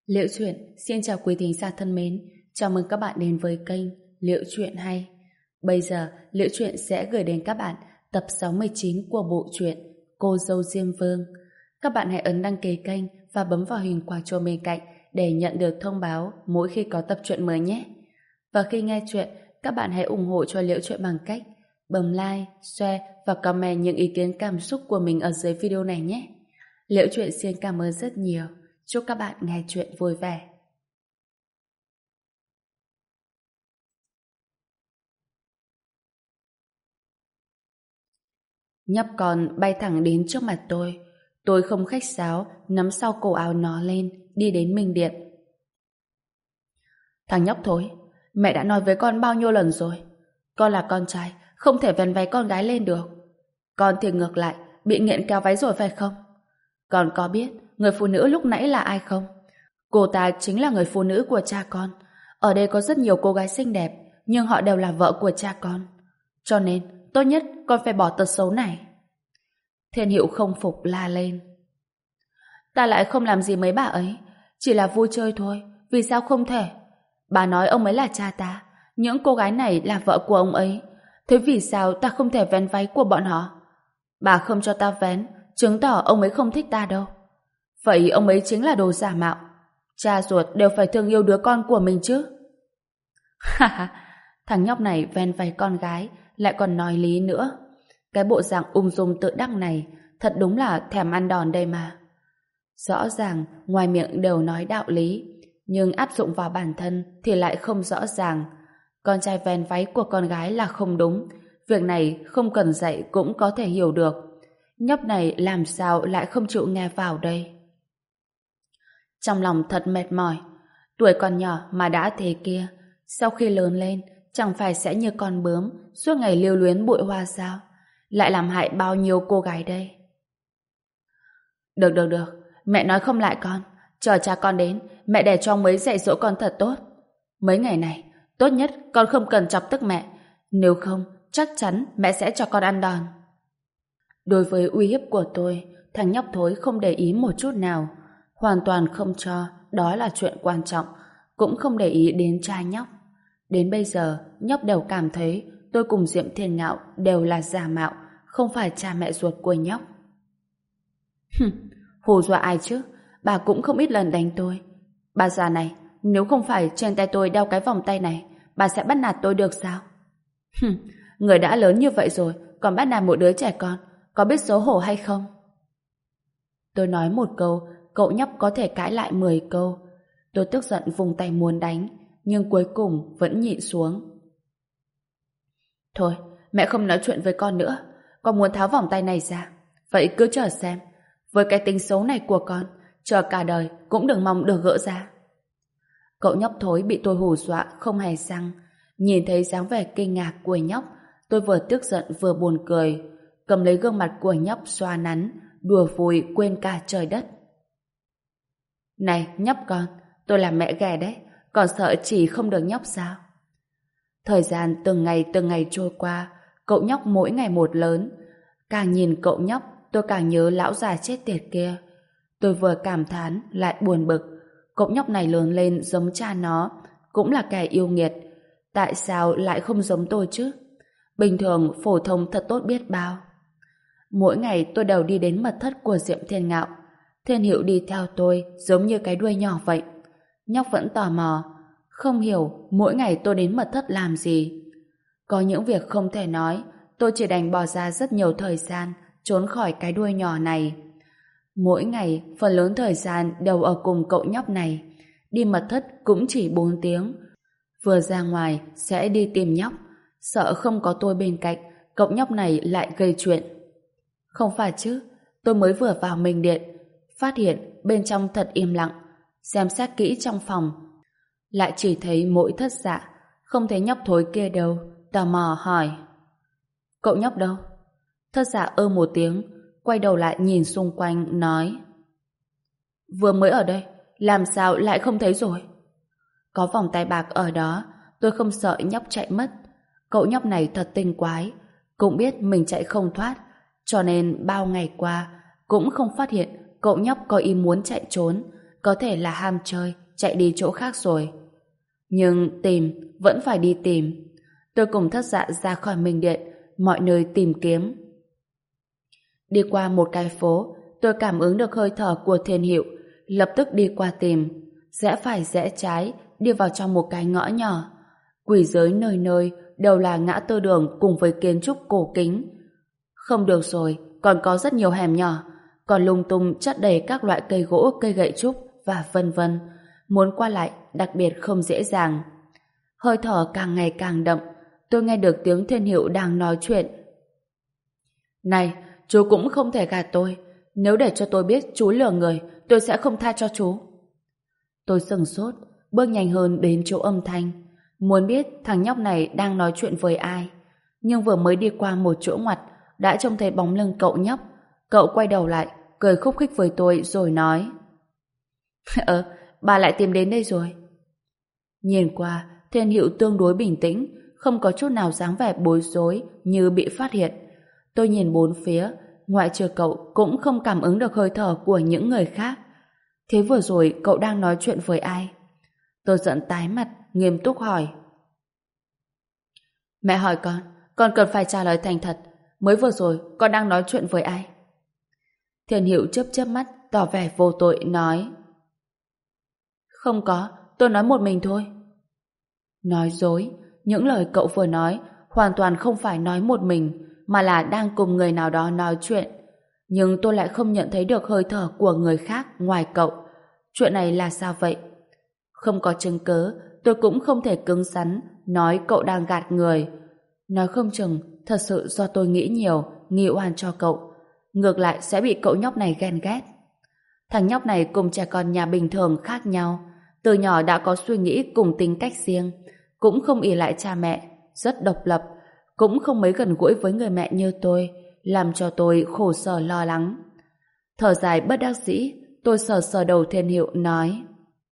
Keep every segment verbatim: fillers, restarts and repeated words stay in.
Liễu Chuyện xin chào quý thính giả thân mến, chào mừng các bạn đến với kênh Liễu Chuyện Hay. Bây giờ, Liễu Chuyện sẽ gửi đến các bạn tập sáu mươi chín của bộ truyện Cô Dâu Diêm Vương. Các bạn hãy ấn đăng ký kênh và bấm vào hình quả chuông bên cạnh để nhận được thông báo mỗi khi có tập truyện mới nhé. Và khi nghe chuyện, các bạn hãy ủng hộ cho Liễu Chuyện bằng cách bấm like, share và comment những ý kiến cảm xúc của mình ở dưới video này nhé. Liễu Chuyện xin cảm ơn rất nhiều. Chúc các bạn nghe chuyện vui vẻ. Nhóc con bay thẳng đến trước mặt tôi. Tôi không khách sáo, nắm sau cổ áo nó lên, đi đến Minh Điện. Thằng nhóc thối, mẹ đã nói với con bao nhiêu lần rồi. Con là con trai, không thể vén váy con gái lên được. Con thì ngược lại, bị nghiện kéo váy rồi phải không? Con có biết người phụ nữ lúc nãy là ai không? Cô ta chính là người phụ nữ của cha con. Ở đây có rất nhiều cô gái xinh đẹp, nhưng họ đều là vợ của cha con. Cho nên, tốt nhất con phải bỏ tật xấu này. Thiên Hiệu không phục la lên. Ta lại không làm gì mấy bà ấy, chỉ là vui chơi thôi, vì sao không thể? Bà nói ông ấy là cha ta, những cô gái này là vợ của ông ấy. Thế vì sao ta không thể vén váy của bọn họ? Bà không cho ta vén, chứng tỏ ông ấy không thích ta đâu. Vậy ông ấy chính là đồ giả mạo. Cha ruột đều phải thương yêu đứa con của mình chứ. Ha ha, thằng nhóc này ven váy con gái lại còn nói lý nữa. Cái bộ dạng ung dung tự đắc này thật đúng là thèm ăn đòn đây mà. Rõ ràng ngoài miệng đều nói đạo lý, nhưng áp dụng vào bản thân thì lại không rõ ràng. Con trai ven váy của con gái là không đúng. Việc này không cần dạy cũng có thể hiểu được. Nhóc này làm sao lại không chịu nghe vào đây? Trong lòng thật mệt mỏi. Tuổi còn nhỏ mà đã thế kia, sau khi lớn lên chẳng phải sẽ như con bướm suốt ngày lưu luyến bụi hoa sao? Lại làm hại bao nhiêu cô gái đây? Được được được, mẹ nói không lại con. Chờ cha con đến, mẹ để cho ông ấy dạy dỗ con thật tốt. Mấy ngày này, tốt nhất con không cần chọc tức mẹ. Nếu không, chắc chắn mẹ sẽ cho con ăn đòn. Đối với uy hiếp của tôi, thằng nhóc thối không để ý một chút nào. Hoàn toàn không cho đó là chuyện quan trọng, cũng không để ý đến cha nhóc. Đến bây giờ, nhóc đều cảm thấy tôi cùng Diệm Thiên Ngạo đều là giả mạo, không phải cha mẹ ruột của nhóc. Hừm, hù dọa ai chứ? Bà cũng không ít lần đánh tôi. Bà già này, nếu không phải trên tay tôi đeo cái vòng tay này, bà sẽ bắt nạt tôi được sao? Hừm, người đã lớn như vậy rồi, còn bắt nạt một đứa trẻ con, có biết xấu hổ hay không? Tôi nói một câu, cậu nhóc có thể cãi lại mười câu. Tôi tức giận vùng tay muốn đánh, nhưng cuối cùng vẫn nhịn xuống. Thôi, mẹ không nói chuyện với con nữa. Con muốn tháo vòng tay này ra. Vậy cứ chờ xem. Với cái tính xấu này của con, chờ cả đời cũng đừng mong được gỡ ra. Cậu nhóc thối bị tôi hù dọa không hề răng. Nhìn thấy dáng vẻ kinh ngạc của nhóc, tôi vừa tức giận vừa buồn cười, cầm lấy gương mặt của nhóc xoa nắn, đùa vui quên cả trời đất. Này nhóc con, tôi là mẹ ghẻ đấy, còn sợ chỉ không được nhóc sao? Thời gian từng ngày từng ngày trôi qua, cậu nhóc mỗi ngày một lớn. Càng nhìn cậu nhóc, tôi càng nhớ lão già chết tiệt kia. Tôi vừa cảm thán lại buồn bực. Cậu nhóc này lớn lên giống cha nó, cũng là kẻ yêu nghiệt. Tại sao lại không giống tôi chứ? Bình thường phổ thông thật tốt biết bao. Mỗi ngày tôi đều đi đến mật thất của Diệm Thiên Ngạo. Thiên Hiệu đi theo tôi giống như cái đuôi nhỏ vậy. Nhóc vẫn tò mò, không hiểu mỗi ngày tôi đến mật thất làm gì. Có những việc không thể nói, tôi chỉ đành bỏ ra rất nhiều thời gian trốn khỏi cái đuôi nhỏ này. Mỗi ngày, phần lớn thời gian đều ở cùng cậu nhóc này. Đi mật thất cũng chỉ bốn tiếng. Vừa ra ngoài sẽ đi tìm nhóc. Sợ không có tôi bên cạnh, cậu nhóc này lại gây chuyện. Không phải chứ, tôi mới vừa vào Minh Điện, phát hiện bên trong thật im lặng. Xem xét kỹ trong phòng, lại chỉ thấy mỗi Thất Dạ, không thấy nhóc thối kia đâu. Tò mò hỏi: cậu nhóc đâu? Thất Dạ ơ một tiếng, quay đầu lại nhìn xung quanh, nói: vừa mới ở đây, làm sao lại không thấy rồi? Có vòng tay bạc ở đó, tôi không sợ nhóc chạy mất. Cậu nhóc này thật tinh quái, cũng biết mình chạy không thoát, cho nên bao ngày qua cũng không phát hiện cậu nhóc có ý muốn chạy trốn, có thể là ham chơi, chạy đi chỗ khác rồi. Nhưng tìm, vẫn phải đi tìm. Tôi cùng Thất Dạ ra khỏi Minh Điện, mọi nơi tìm kiếm. Đi qua một cái phố, tôi cảm ứng được hơi thở của Thiên Hiệu, lập tức đi qua tìm, rẽ phải rẽ trái, đi vào trong một cái ngõ nhỏ. Quỷ giới nơi nơi đều là ngã tư đường cùng với kiến trúc cổ kính. Không được rồi, còn có rất nhiều hẻm nhỏ, còn lung tung chất đầy các loại cây gỗ, cây gậy trúc và vân vân. Muốn qua lại đặc biệt không dễ dàng. Hơi thở càng ngày càng đậm, tôi nghe được tiếng Thiên Hiệu đang nói chuyện. Này, chú cũng không thể gạt tôi. Nếu để cho tôi biết chú lừa người, tôi sẽ không tha cho chú. Tôi sừng sốt, bước nhanh hơn đến chỗ âm thanh. Muốn biết thằng nhóc này đang nói chuyện với ai. Nhưng vừa mới đi qua một chỗ ngoặt, đã trông thấy bóng lưng cậu nhóc. Cậu quay đầu lại, cười khúc khích với tôi rồi nói: Ờ, bà lại tìm đến đây rồi. Nhìn qua, Thiên Hiệu tương đối bình tĩnh, không có chút nào dáng vẻ bối rối như bị phát hiện. Tôi nhìn bốn phía, ngoại trừ cậu cũng không cảm ứng được hơi thở của những người khác. Thế vừa rồi cậu đang nói chuyện với ai? Tôi giận tái mặt, nghiêm túc hỏi. Mẹ hỏi con, con cần phải trả lời thành thật. Mới vừa rồi con đang nói chuyện với ai? Thiên Hiệu chớp chớp mắt, tỏ vẻ vô tội, nói: Không có, tôi nói một mình thôi. Nói dối, những lời cậu vừa nói hoàn toàn không phải nói một mình, mà là đang cùng người nào đó nói chuyện. Nhưng tôi lại không nhận thấy được hơi thở của người khác ngoài cậu. Chuyện này là sao vậy? Không có chứng cớ, tôi cũng không thể cứng rắn nói cậu đang gạt người. Nói không chừng thật sự do tôi nghĩ nhiều, nghi oan cho cậu. Ngược lại sẽ bị cậu nhóc này ghen ghét. Thằng nhóc này cùng trẻ con nhà bình thường khác nhau. Từ nhỏ đã có suy nghĩ cùng tính cách riêng, cũng không ỷ lại cha mẹ, rất độc lập, cũng không mấy gần gũi với người mẹ như tôi, làm cho tôi khổ sở lo lắng. Thở dài bất đắc dĩ, tôi sờ sờ đầu Thiên Hiệu nói: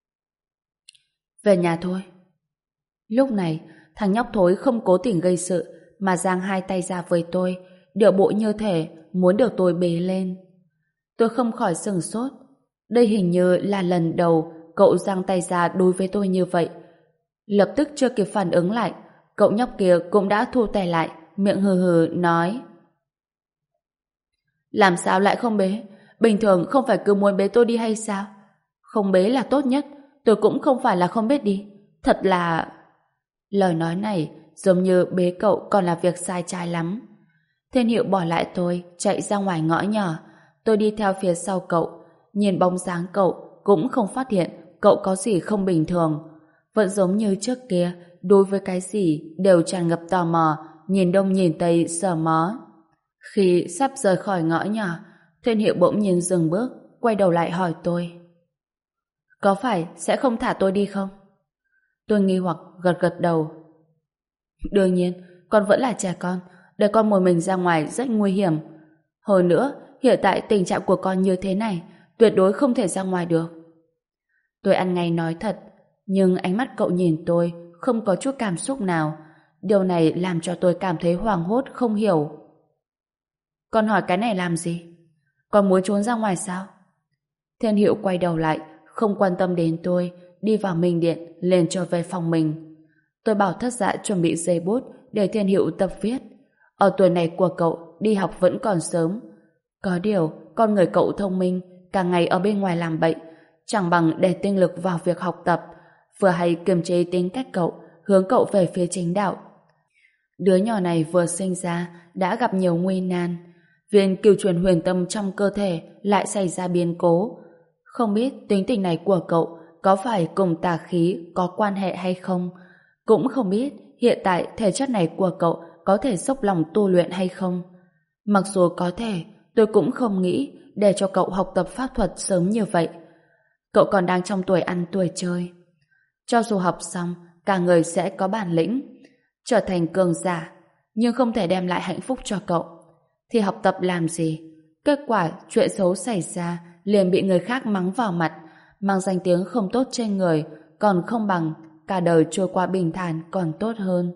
Về nhà thôi. Lúc này, thằng nhóc thối không cố tình gây sự, mà giang hai tay ra với tôi, điệu bộ như thể muốn được tôi bế lên. Tôi không khỏi sửng sốt. Đây hình như là lần đầu cậu giang tay ra đối với tôi như vậy. Lập tức chưa kịp phản ứng lại, cậu nhóc kia cũng đã thu tay lại, miệng hừ hừ nói: Làm sao lại không bế? Bình thường không phải cứ muốn bế tôi đi hay sao? Không bế là tốt nhất, tôi cũng không phải là không biết đi. Thật là... Lời nói này giống như bế cậu còn là việc sai trái lắm. Thiên Hiệu bỏ lại tôi, chạy ra ngoài ngõ nhỏ. Tôi đi theo phía sau cậu, nhìn bóng dáng cậu cũng không phát hiện cậu có gì không bình thường. Vẫn giống như trước kia, đối với cái gì đều tràn ngập tò mò, nhìn đông nhìn tây sờ mó. Khi sắp rời khỏi ngõ nhỏ, Thiên Hiệu bỗng nhiên dừng bước, quay đầu lại hỏi tôi: Có phải sẽ không thả tôi đi không? Tôi nghi hoặc gật gật đầu. Đương nhiên, con vẫn là trẻ con, để con một mình ra ngoài rất nguy hiểm. Hơn nữa, hiện tại tình trạng của con như thế này, tuyệt đối không thể ra ngoài được. Tôi ăn ngay nói thật, nhưng ánh mắt cậu nhìn tôi không có chút cảm xúc nào. Điều này làm cho tôi cảm thấy hoảng hốt không hiểu. Con hỏi cái này làm gì? Con muốn trốn ra ngoài sao? Thiên Hiệu quay đầu lại, không quan tâm đến tôi, đi vào Minh Điện, lên trở về phòng mình. Tôi bảo Thất Dạ chuẩn bị giấy bút để Thiên Hiệu tập viết. Ở tuổi này của cậu, đi học vẫn còn sớm. Có điều, con người cậu thông minh, cả ngày ở bên ngoài làm bậy, chẳng bằng để tinh lực vào việc học tập, vừa hay kiềm chế tính cách cậu, hướng cậu về phía chính đạo. Đứa nhỏ này vừa sinh ra đã gặp nhiều nguy nan, viên cửu truyền huyền tâm trong cơ thể lại xảy ra biến cố. Không biết tính tình này của cậu có phải cùng tà khí có quan hệ hay không, cũng không biết hiện tại thể chất này của cậu có thể dốc lòng tu luyện hay không. Mặc dù có thể, tôi cũng không nghĩ để cho cậu học tập pháp thuật sớm như vậy. Cậu còn đang trong tuổi ăn tuổi chơi. Cho dù học xong, cả người sẽ có bản lĩnh, trở thành cường giả, nhưng không thể đem lại hạnh phúc cho cậu. Thì học tập làm gì? Kết quả chuyện xấu xảy ra liền bị người khác mắng vào mặt, mang danh tiếng không tốt trên người, còn không bằng cả đời trôi qua bình thản còn tốt hơn.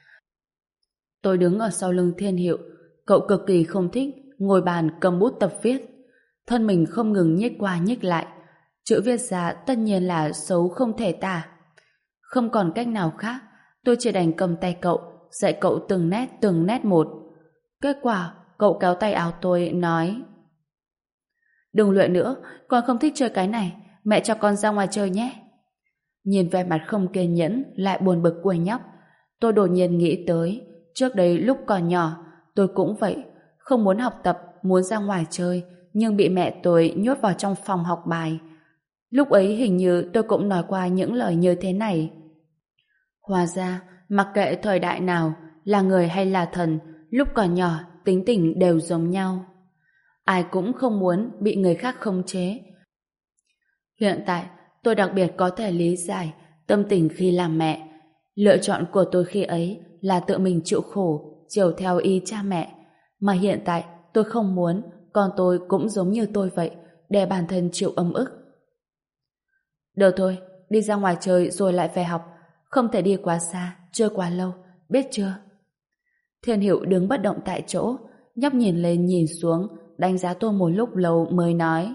Tôi đứng ở sau lưng Thiên Hiệu, cậu cực kỳ không thích ngồi bàn cầm bút tập viết, thân mình không ngừng nhích qua nhích lại. chữ viết ra tất nhiên là xấu không thể tả. Không còn cách nào khác, tôi chỉ đành cầm tay cậu, dạy cậu từng nét từng nét một. Kết quả, cậu kéo tay áo tôi, nói: đừng luyện nữa, con không thích chơi cái này, mẹ cho con ra ngoài chơi nhé. Nhìn vẻ mặt không kiên nhẫn lại buồn bực của nhóc, tôi đột nhiên nghĩ tới, trước đây lúc còn nhỏ, tôi cũng vậy, không muốn học tập, muốn ra ngoài chơi, nhưng bị mẹ tôi nhốt vào trong phòng học bài. Lúc ấy hình như tôi cũng nói qua những lời như thế này. Hóa ra, mặc kệ thời đại nào, là người hay là thần, lúc còn nhỏ, tính tình đều giống nhau. Ai cũng không muốn bị người khác khống chế. Hiện tại, tôi đặc biệt có thể lý giải tâm tình khi làm mẹ. Lựa chọn của tôi khi ấy là tự mình chịu khổ, chiều theo ý cha mẹ. Mà hiện tại, tôi không muốn con tôi cũng giống như tôi vậy, để bản thân chịu ấm ức. Được thôi, đi ra ngoài chơi rồi lại về học, không thể đi quá xa, chơi quá lâu, biết chưa? Thiên Hiệu đứng bất động tại chỗ, nhấp nhìn lên nhìn xuống, đánh giá tôi một lúc lâu mới nói: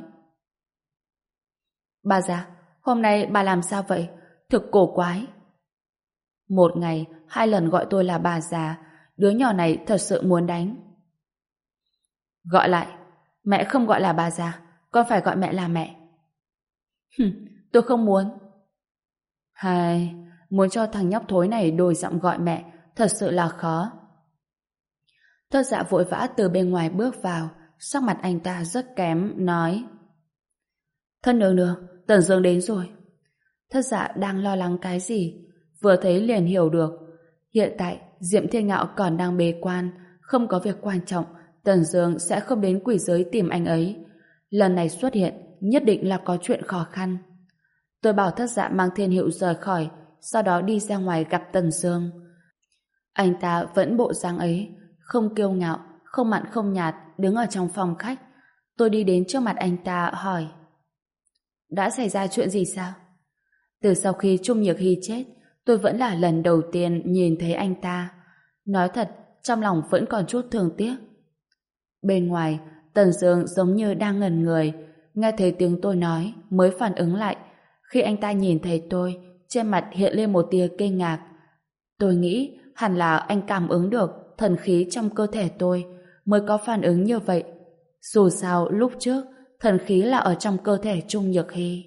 bà già, hôm nay bà làm sao vậy? Thực cổ quái. Một ngày, hai lần gọi tôi là bà già, đứa nhỏ này thật sự muốn đánh. Gọi lại, mẹ không gọi là bà già, con phải gọi mẹ là mẹ. Hừm, tôi không muốn. Hai, muốn cho thằng nhóc thối này đổi giọng gọi mẹ, thật sự là khó. Thất Dạ vội vã từ bên ngoài bước vào, sắc mặt anh ta rất kém, nói: thân nương nương, Tần Dương đến rồi. Thất Dạ đang lo lắng cái gì, vừa thấy liền hiểu được. Hiện tại, Diệm Thiên Ngạo còn đang bế quan, không có việc quan trọng, Tần Dương sẽ không đến quỷ giới tìm anh ấy. Lần này xuất hiện, nhất định là có chuyện khó khăn. Tôi bảo Thất Dạ mang Thiên Hiệu rời khỏi, sau đó đi ra ngoài gặp Tần Dương. Anh ta vẫn bộ dáng ấy, không kiêu ngạo, không mặn không nhạt, đứng ở trong phòng khách. Tôi đi đến trước mặt anh ta hỏi: đã xảy ra chuyện gì sao? Từ sau khi Trung Nhược Hy chết, tôi vẫn là lần đầu tiên nhìn thấy anh ta. Nói thật, trong lòng vẫn còn chút thương tiếc. Bên ngoài, Tần Dương giống như đang ngẩn người, nghe thấy tiếng tôi nói mới phản ứng lại. Khi anh ta nhìn thấy tôi, trên mặt hiện lên một tia kinh ngạc. Tôi nghĩ hẳn là anh cảm ứng được thần khí trong cơ thể tôi mới có phản ứng như vậy. Dù sao lúc trước thần khí là ở trong cơ thể Trung Nhược Hy.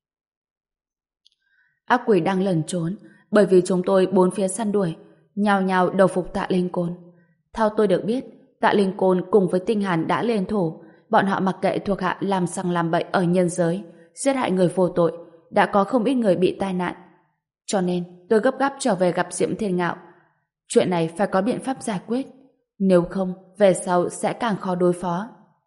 Ác quỷ đang lẩn trốn, bởi vì chúng tôi bốn phía săn đuổi, nhào nhào đầu phục Tạ Linh Côn. Theo tôi được biết, Tạ Linh Côn cùng với Tinh Hàn đã liên thủ, bọn họ mặc kệ thuộc hạ làm sằng làm bậy ở nhân giới, giết hại người vô tội, đã có không ít người bị tai nạn. Cho nên tôi gấp gáp trở về gặp Diệm Thiên Ngạo. Chuyện này phải có biện pháp giải quyết, nếu không về sau sẽ càng khó đối phó.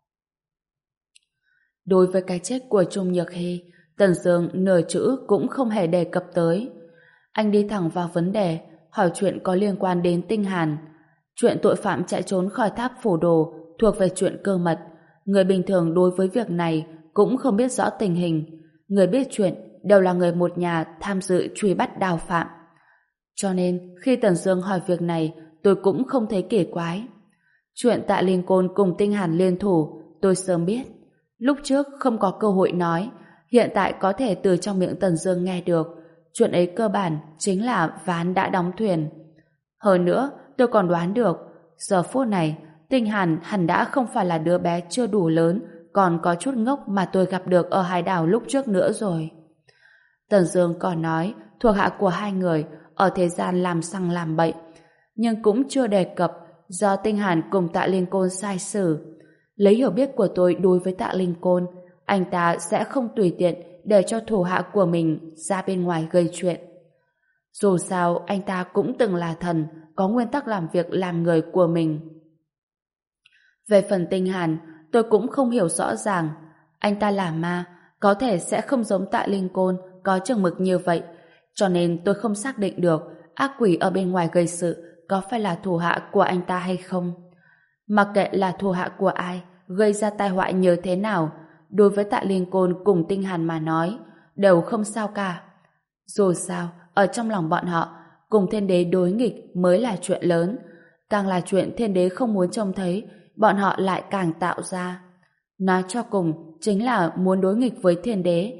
Đối với cái chết của Trung Nhược Hy, Tần Dương nửa chữ cũng không hề đề cập tới. Anh đi thẳng vào vấn đề, hỏi chuyện có liên quan đến Tinh Hàn. Chuyện tội phạm chạy trốn khỏi tháp phủ đồ thuộc về chuyện cơ mật. Người bình thường đối với việc này cũng không biết rõ tình hình. Người biết chuyện đều là người một nhà tham dự truy bắt đào phạm. Cho nên khi Tần Dương hỏi việc này, tôi cũng không thấy kỳ quái. Chuyện Tạ Linh Côn cùng Tinh Hàn liên thủ, tôi sớm biết. Lúc trước không có cơ hội nói, hiện tại có thể từ trong miệng Tần Dương nghe được. Chuyện ấy cơ bản chính là ván đã đóng thuyền. Hơn nữa, tôi còn đoán được, giờ phút này, Tinh Hàn hẳn đã không phải là đứa bé chưa đủ lớn, còn có chút ngốc mà tôi gặp được ở hải đảo lúc trước nữa rồi. Tần Dương còn nói, thuộc hạ của hai người ở thế gian làm sằng làm bậy, nhưng cũng chưa đề cập do Tinh Hàn cùng Tạ Linh Côn sai xử. Lấy hiểu biết của tôi đối với Tạ Linh Côn, anh ta sẽ không tùy tiện để cho thủ hạ của mình ra bên ngoài gây chuyện. Dù sao, anh ta cũng từng là thần, có nguyên tắc làm việc làm người của mình. Về phần Tinh Hàn, tôi cũng không hiểu rõ ràng. Anh ta là ma, có thể sẽ không giống Tạ Linh Côn, có chừng mực như vậy. Cho nên tôi không xác định được ác quỷ ở bên ngoài gây sự có phải là thủ hạ của anh ta hay không. Mặc kệ là thủ hạ của ai, gây ra tai họa như thế nào, đối với Tạ Linh Côn cùng Tinh Hàn mà nói, đều không sao cả. Dù sao, ở trong lòng bọn họ, cùng thiên đế đối nghịch mới là chuyện lớn. Càng là chuyện thiên đế không muốn trông thấy, bọn họ lại càng tạo ra. Nói cho cùng, chính là muốn đối nghịch với thiên đế.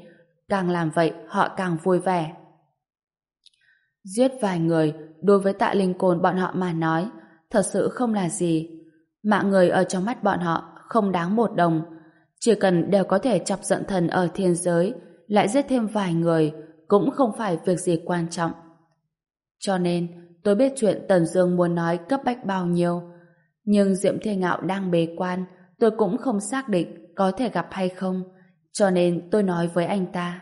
càng làm vậy họ càng vui vẻ. Giết vài người đối với Tạ Linh Côn bọn họ mà nói thật sự không là gì. Mạng người ở trong mắt bọn họ không đáng một đồng. Chỉ cần đều có thể chọc giận thần ở thiên giới, lại giết thêm vài người cũng không phải việc gì quan trọng. Cho nên tôi biết chuyện Tần Dương muốn nói cấp bách bao nhiêu, nhưng Diệm Thiên Ngạo đang bế quan, tôi cũng không xác định có thể gặp hay không, cho nên tôi nói với anh ta.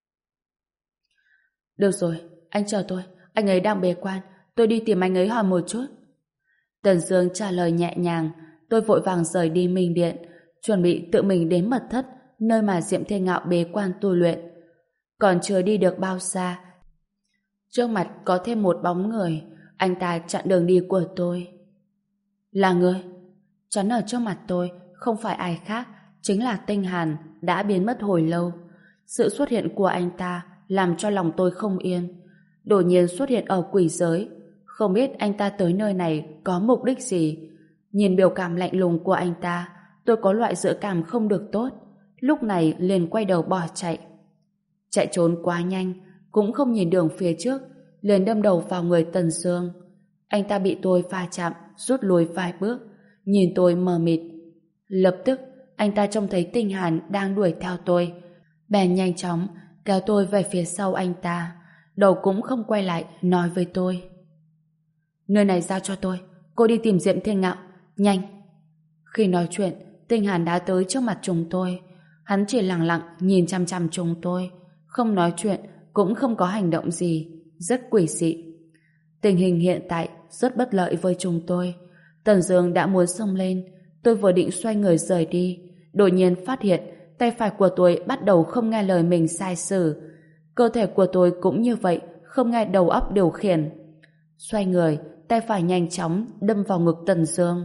Được rồi, anh chờ tôi, anh ấy đang bế quan, tôi đi tìm anh ấy hỏi một chút. Tần Dương trả lời nhẹ nhàng, tôi vội vàng rời đi Minh Điện, chuẩn bị tự mình đến mật thất, nơi mà Diệm Thiên Ngạo bế quan tu luyện. Còn chưa đi được bao xa, trước mặt có thêm một bóng người, anh ta chặn đường đi của tôi. Là người? Chắn ở trước mặt tôi, không phải ai khác, chính là Tinh Hàn, đã biến mất hồi lâu. Sự xuất hiện của anh ta làm cho lòng tôi không yên. Đột nhiên xuất hiện ở quỷ giới, không biết anh ta tới nơi này có mục đích gì. Nhìn biểu cảm lạnh lùng của anh ta, tôi có loại dự cảm không được tốt, lúc này liền quay đầu bỏ chạy. Chạy trốn quá nhanh, cũng không nhìn đường phía trước, liền đâm đầu vào người Tần Dương. Anh ta bị tôi va chạm, rút lui vài bước, nhìn tôi mờ mịt. Lập tức, anh ta trông thấy Tinh Hàn đang đuổi theo tôi, bèn nhanh chóng kéo tôi về phía sau anh ta, đầu cũng không quay lại, nói với tôi: nơi này giao cho tôi, cô đi tìm Diệm Thiên Ngạo, nhanh. Khi nói chuyện, Tinh Hàn đã tới trước mặt chúng tôi. Hắn chỉ lặng lặng nhìn chăm chăm chúng tôi, không nói chuyện, cũng không có hành động gì, rất quỷ dị. Tình hình hiện tại rất bất lợi với chúng tôi. Tần Dương đã muốn xông lên, tôi vừa định xoay người rời đi, đột nhiên phát hiện tay phải của tôi bắt đầu không nghe lời mình sai sử. Cơ thể của tôi cũng như vậy, không nghe đầu óc điều khiển. Xoay người, tay phải nhanh chóng đâm vào ngực Tần Dương.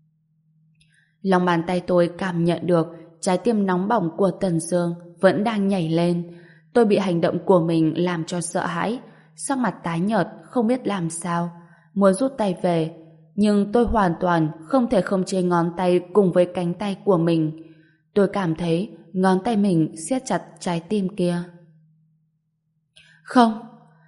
Lòng bàn tay tôi cảm nhận được trái tim nóng bỏng của Tần Dương vẫn đang nhảy lên. Tôi bị hành động của mình làm cho sợ hãi, sắc mặt tái nhợt không biết làm sao, muốn rút tay về, nhưng tôi hoàn toàn không thể khống chế ngón tay cùng với cánh tay của mình. Tôi cảm thấy ngón tay mình siết chặt trái tim kia. Không!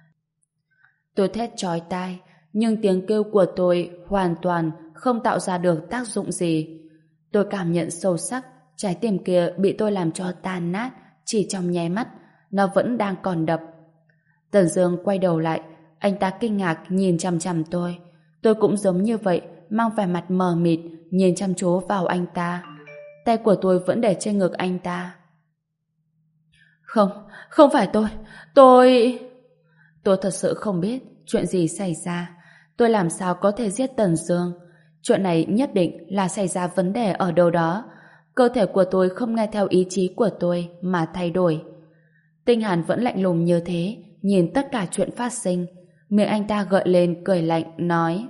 Tôi thét chói tai, nhưng tiếng kêu của tôi hoàn toàn không tạo ra được tác dụng gì. Tôi cảm nhận sâu sắc trái tim kia bị tôi làm cho tan nát chỉ trong nháy mắt, nó vẫn đang còn đập. Tần Dương quay đầu lại, anh ta kinh ngạc nhìn chằm chằm tôi. Tôi cũng giống như vậy, mang vẻ mặt mờ mịt nhìn chăm chú vào anh ta. Tay của tôi vẫn để trên ngực anh ta. Không, không phải tôi, tôi... Tôi thật sự không biết chuyện gì xảy ra. Tôi làm sao có thể giết Tần Dương? Chuyện này nhất định là xảy ra vấn đề ở đâu đó. Cơ thể của tôi không nghe theo ý chí của tôi mà thay đổi. Tinh Hàn vẫn lạnh lùng như thế, nhìn tất cả chuyện phát sinh. Miệng anh ta gợi lên cười lạnh, nói: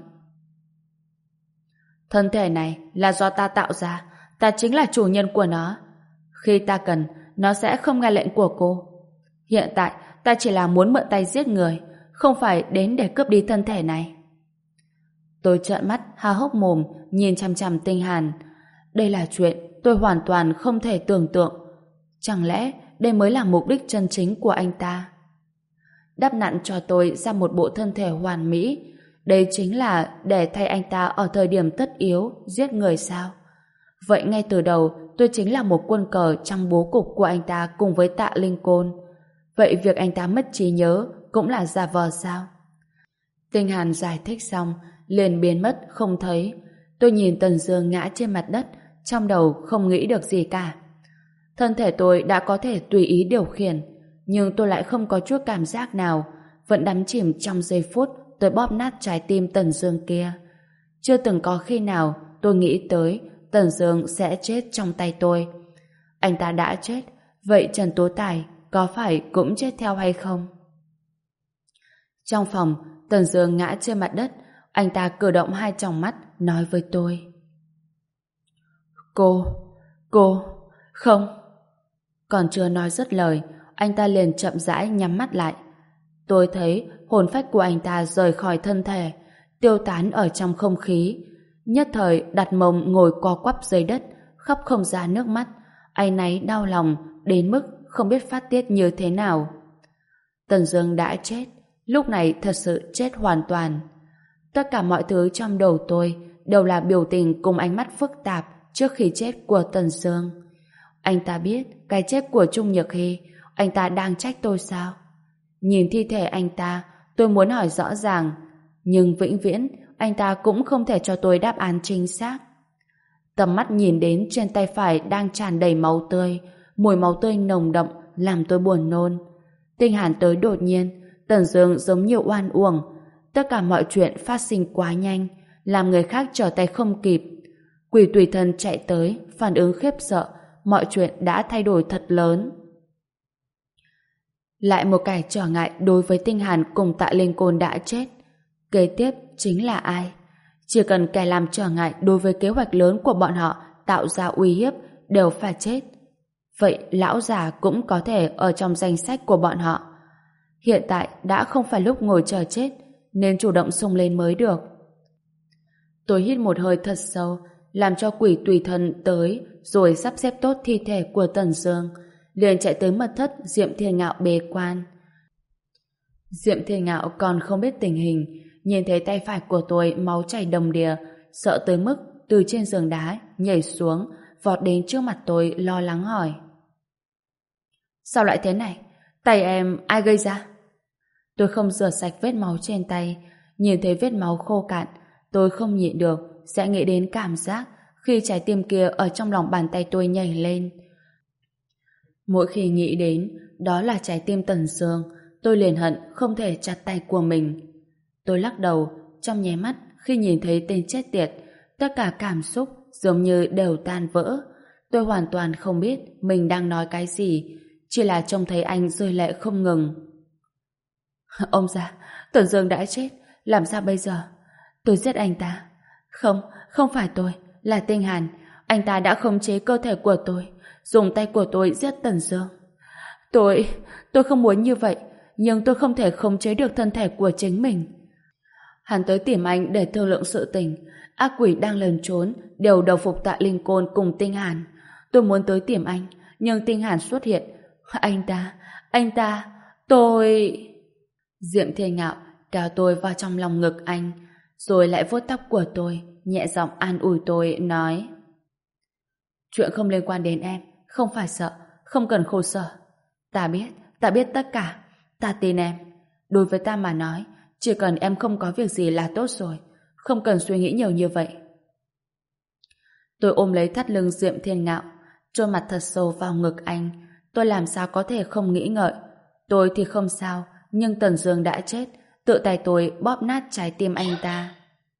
thân thể này là do ta tạo ra, ta chính là chủ nhân của nó. Khi ta cần, nó sẽ không nghe lệnh của cô. Hiện tại, ta chỉ là muốn mượn tay giết người, không phải đến để cướp đi thân thể này. Tôi trợn mắt, há hốc mồm, nhìn chằm chằm Tinh Hàn. Đây là chuyện tôi hoàn toàn không thể tưởng tượng. Chẳng lẽ đây mới là mục đích chân chính của anh ta? Đắp nặn cho tôi ra một bộ thân thể hoàn mỹ, đây chính là để thay anh ta ở thời điểm tất yếu giết người sao? Vậy ngay từ đầu tôi chính là một quân cờ trong bố cục của anh ta cùng với Tạ Linh Côn. Vậy việc anh ta mất trí nhớ cũng là giả vờ sao? Tinh Hàn giải thích xong liền biến mất không thấy. Tôi nhìn Tần Dương ngã trên mặt đất, trong đầu không nghĩ được gì cả. Thân thể tôi đã có thể tùy ý điều khiển, nhưng tôi lại không có chút cảm giác nào, vẫn đắm chìm trong giây phút tôi bóp nát trái tim Tần Dương kia. Chưa từng có khi nào tôi nghĩ tới Tần Dương sẽ chết trong tay tôi. Anh ta đã chết, vậy Trần Tố Tài có phải cũng chết theo hay không? Trong phòng, Tần Dương ngã trên mặt đất, anh ta cử động hai tròng mắt nói với tôi: Cô, cô, không. Còn chưa nói dứt lời, anh ta liền chậm rãi nhắm mắt lại. Tôi thấy hồn phách của anh ta rời khỏi thân thể, tiêu tán ở trong không khí. Nhất thời đặt mông ngồi co quắp dưới đất, khóc không ra nước mắt, áy náy đau lòng đến mức không biết phát tiết như thế nào. Tần Dương đã chết, lúc này thật sự chết hoàn toàn. Tất cả mọi thứ trong đầu tôi đều là biểu tình cùng ánh mắt phức tạp trước khi chết của Tần Dương. Anh ta biết cái chết của Trung Nhược Hy, anh ta đang trách tôi sao? Nhìn thi thể anh ta, tôi muốn hỏi rõ ràng, nhưng vĩnh viễn anh ta cũng không thể cho tôi đáp án chính xác. Tầm mắt nhìn đến trên tay phải đang tràn đầy máu tươi, mùi máu tươi nồng đậm làm tôi buồn nôn. Tinh Hàn tới đột nhiên, Tần Dương giống như oan uổng. Tất cả mọi chuyện phát sinh quá nhanh, làm người khác trở tay không kịp. Quỷ tùy thân chạy tới, phản ứng khiếp sợ, mọi chuyện đã thay đổi thật lớn. Lại một kẻ trở ngại đối với Tinh Hàn cùng Tạ Linh Côn đã chết. Kế tiếp chính là ai? Chỉ cần kẻ làm trở ngại đối với kế hoạch lớn của bọn họ tạo ra uy hiếp đều phải chết. Vậy lão già cũng có thể ở trong danh sách của bọn họ. Hiện tại đã không phải lúc ngồi chờ chết, nên chủ động xông lên mới được. Tôi hít một hơi thật sâu, làm cho quỷ tùy thân tới, rồi sắp xếp tốt thi thể của Tần Dương, liền chạy tới mật thất Diệm Thiên Ngạo bế quan. Diệm Thiên Ngạo còn không biết tình hình, nhìn thấy tay phải của tôi máu chảy đầm đìa, sợ tới mức từ trên giường đá nhảy xuống, vọt đến trước mặt tôi lo lắng hỏi: sao lại thế này? Tay em ai gây ra? Tôi không rửa sạch vết máu trên tay, nhìn thấy vết máu khô cạn, tôi không nhịn được sẽ nghĩ đến cảm giác khi trái tim kia ở trong lòng bàn tay tôi nhảy lên. Mỗi khi nghĩ đến đó là trái tim Tần Dương, tôi liền hận không thể chặt tay của mình. Tôi lắc đầu, trong nháy mắt khi nhìn thấy tên chết tiệt, tất cả cảm xúc giống như đều tan vỡ. Tôi hoàn toàn không biết mình đang nói cái gì, chỉ là trông thấy anh rơi lệ không ngừng. Ông già, Tần Dương đã chết, làm sao bây giờ? Tôi giết anh ta. Không, không phải tôi, là Tinh Hàn. Anh ta đã khống chế cơ thể của tôi, dùng tay của tôi giết Tần Dương. Tôi, tôi không muốn như vậy, nhưng tôi không thể khống chế được thân thể của chính mình. Hắn tới tìm anh để thương lượng sự tình. Ác quỷ đang lẩn trốn đều đầu phục Tạ Linh Côn cùng Tinh Hàn. Tôi muốn tới tìm anh, nhưng Tinh Hàn xuất hiện. Anh ta, anh ta, tôi... Diệm Thiên Ngạo kéo tôi vào trong lòng ngực anh, rồi lại vuốt tóc của tôi, nhẹ giọng an ủi tôi, nói: chuyện không liên quan đến em, không phải sợ, không cần khổ sở. Ta biết, ta biết tất cả, ta tin em. Đối với ta mà nói, chỉ cần em không có việc gì là tốt rồi, không cần suy nghĩ nhiều như vậy. Tôi ôm lấy thắt lưng Diệm Thiên Ngạo, chôn mặt thật sâu vào ngực anh. Tôi làm sao có thể không nghĩ ngợi. Tôi thì không sao, nhưng Tần Dương đã chết, tự tay tôi bóp nát trái tim anh ta.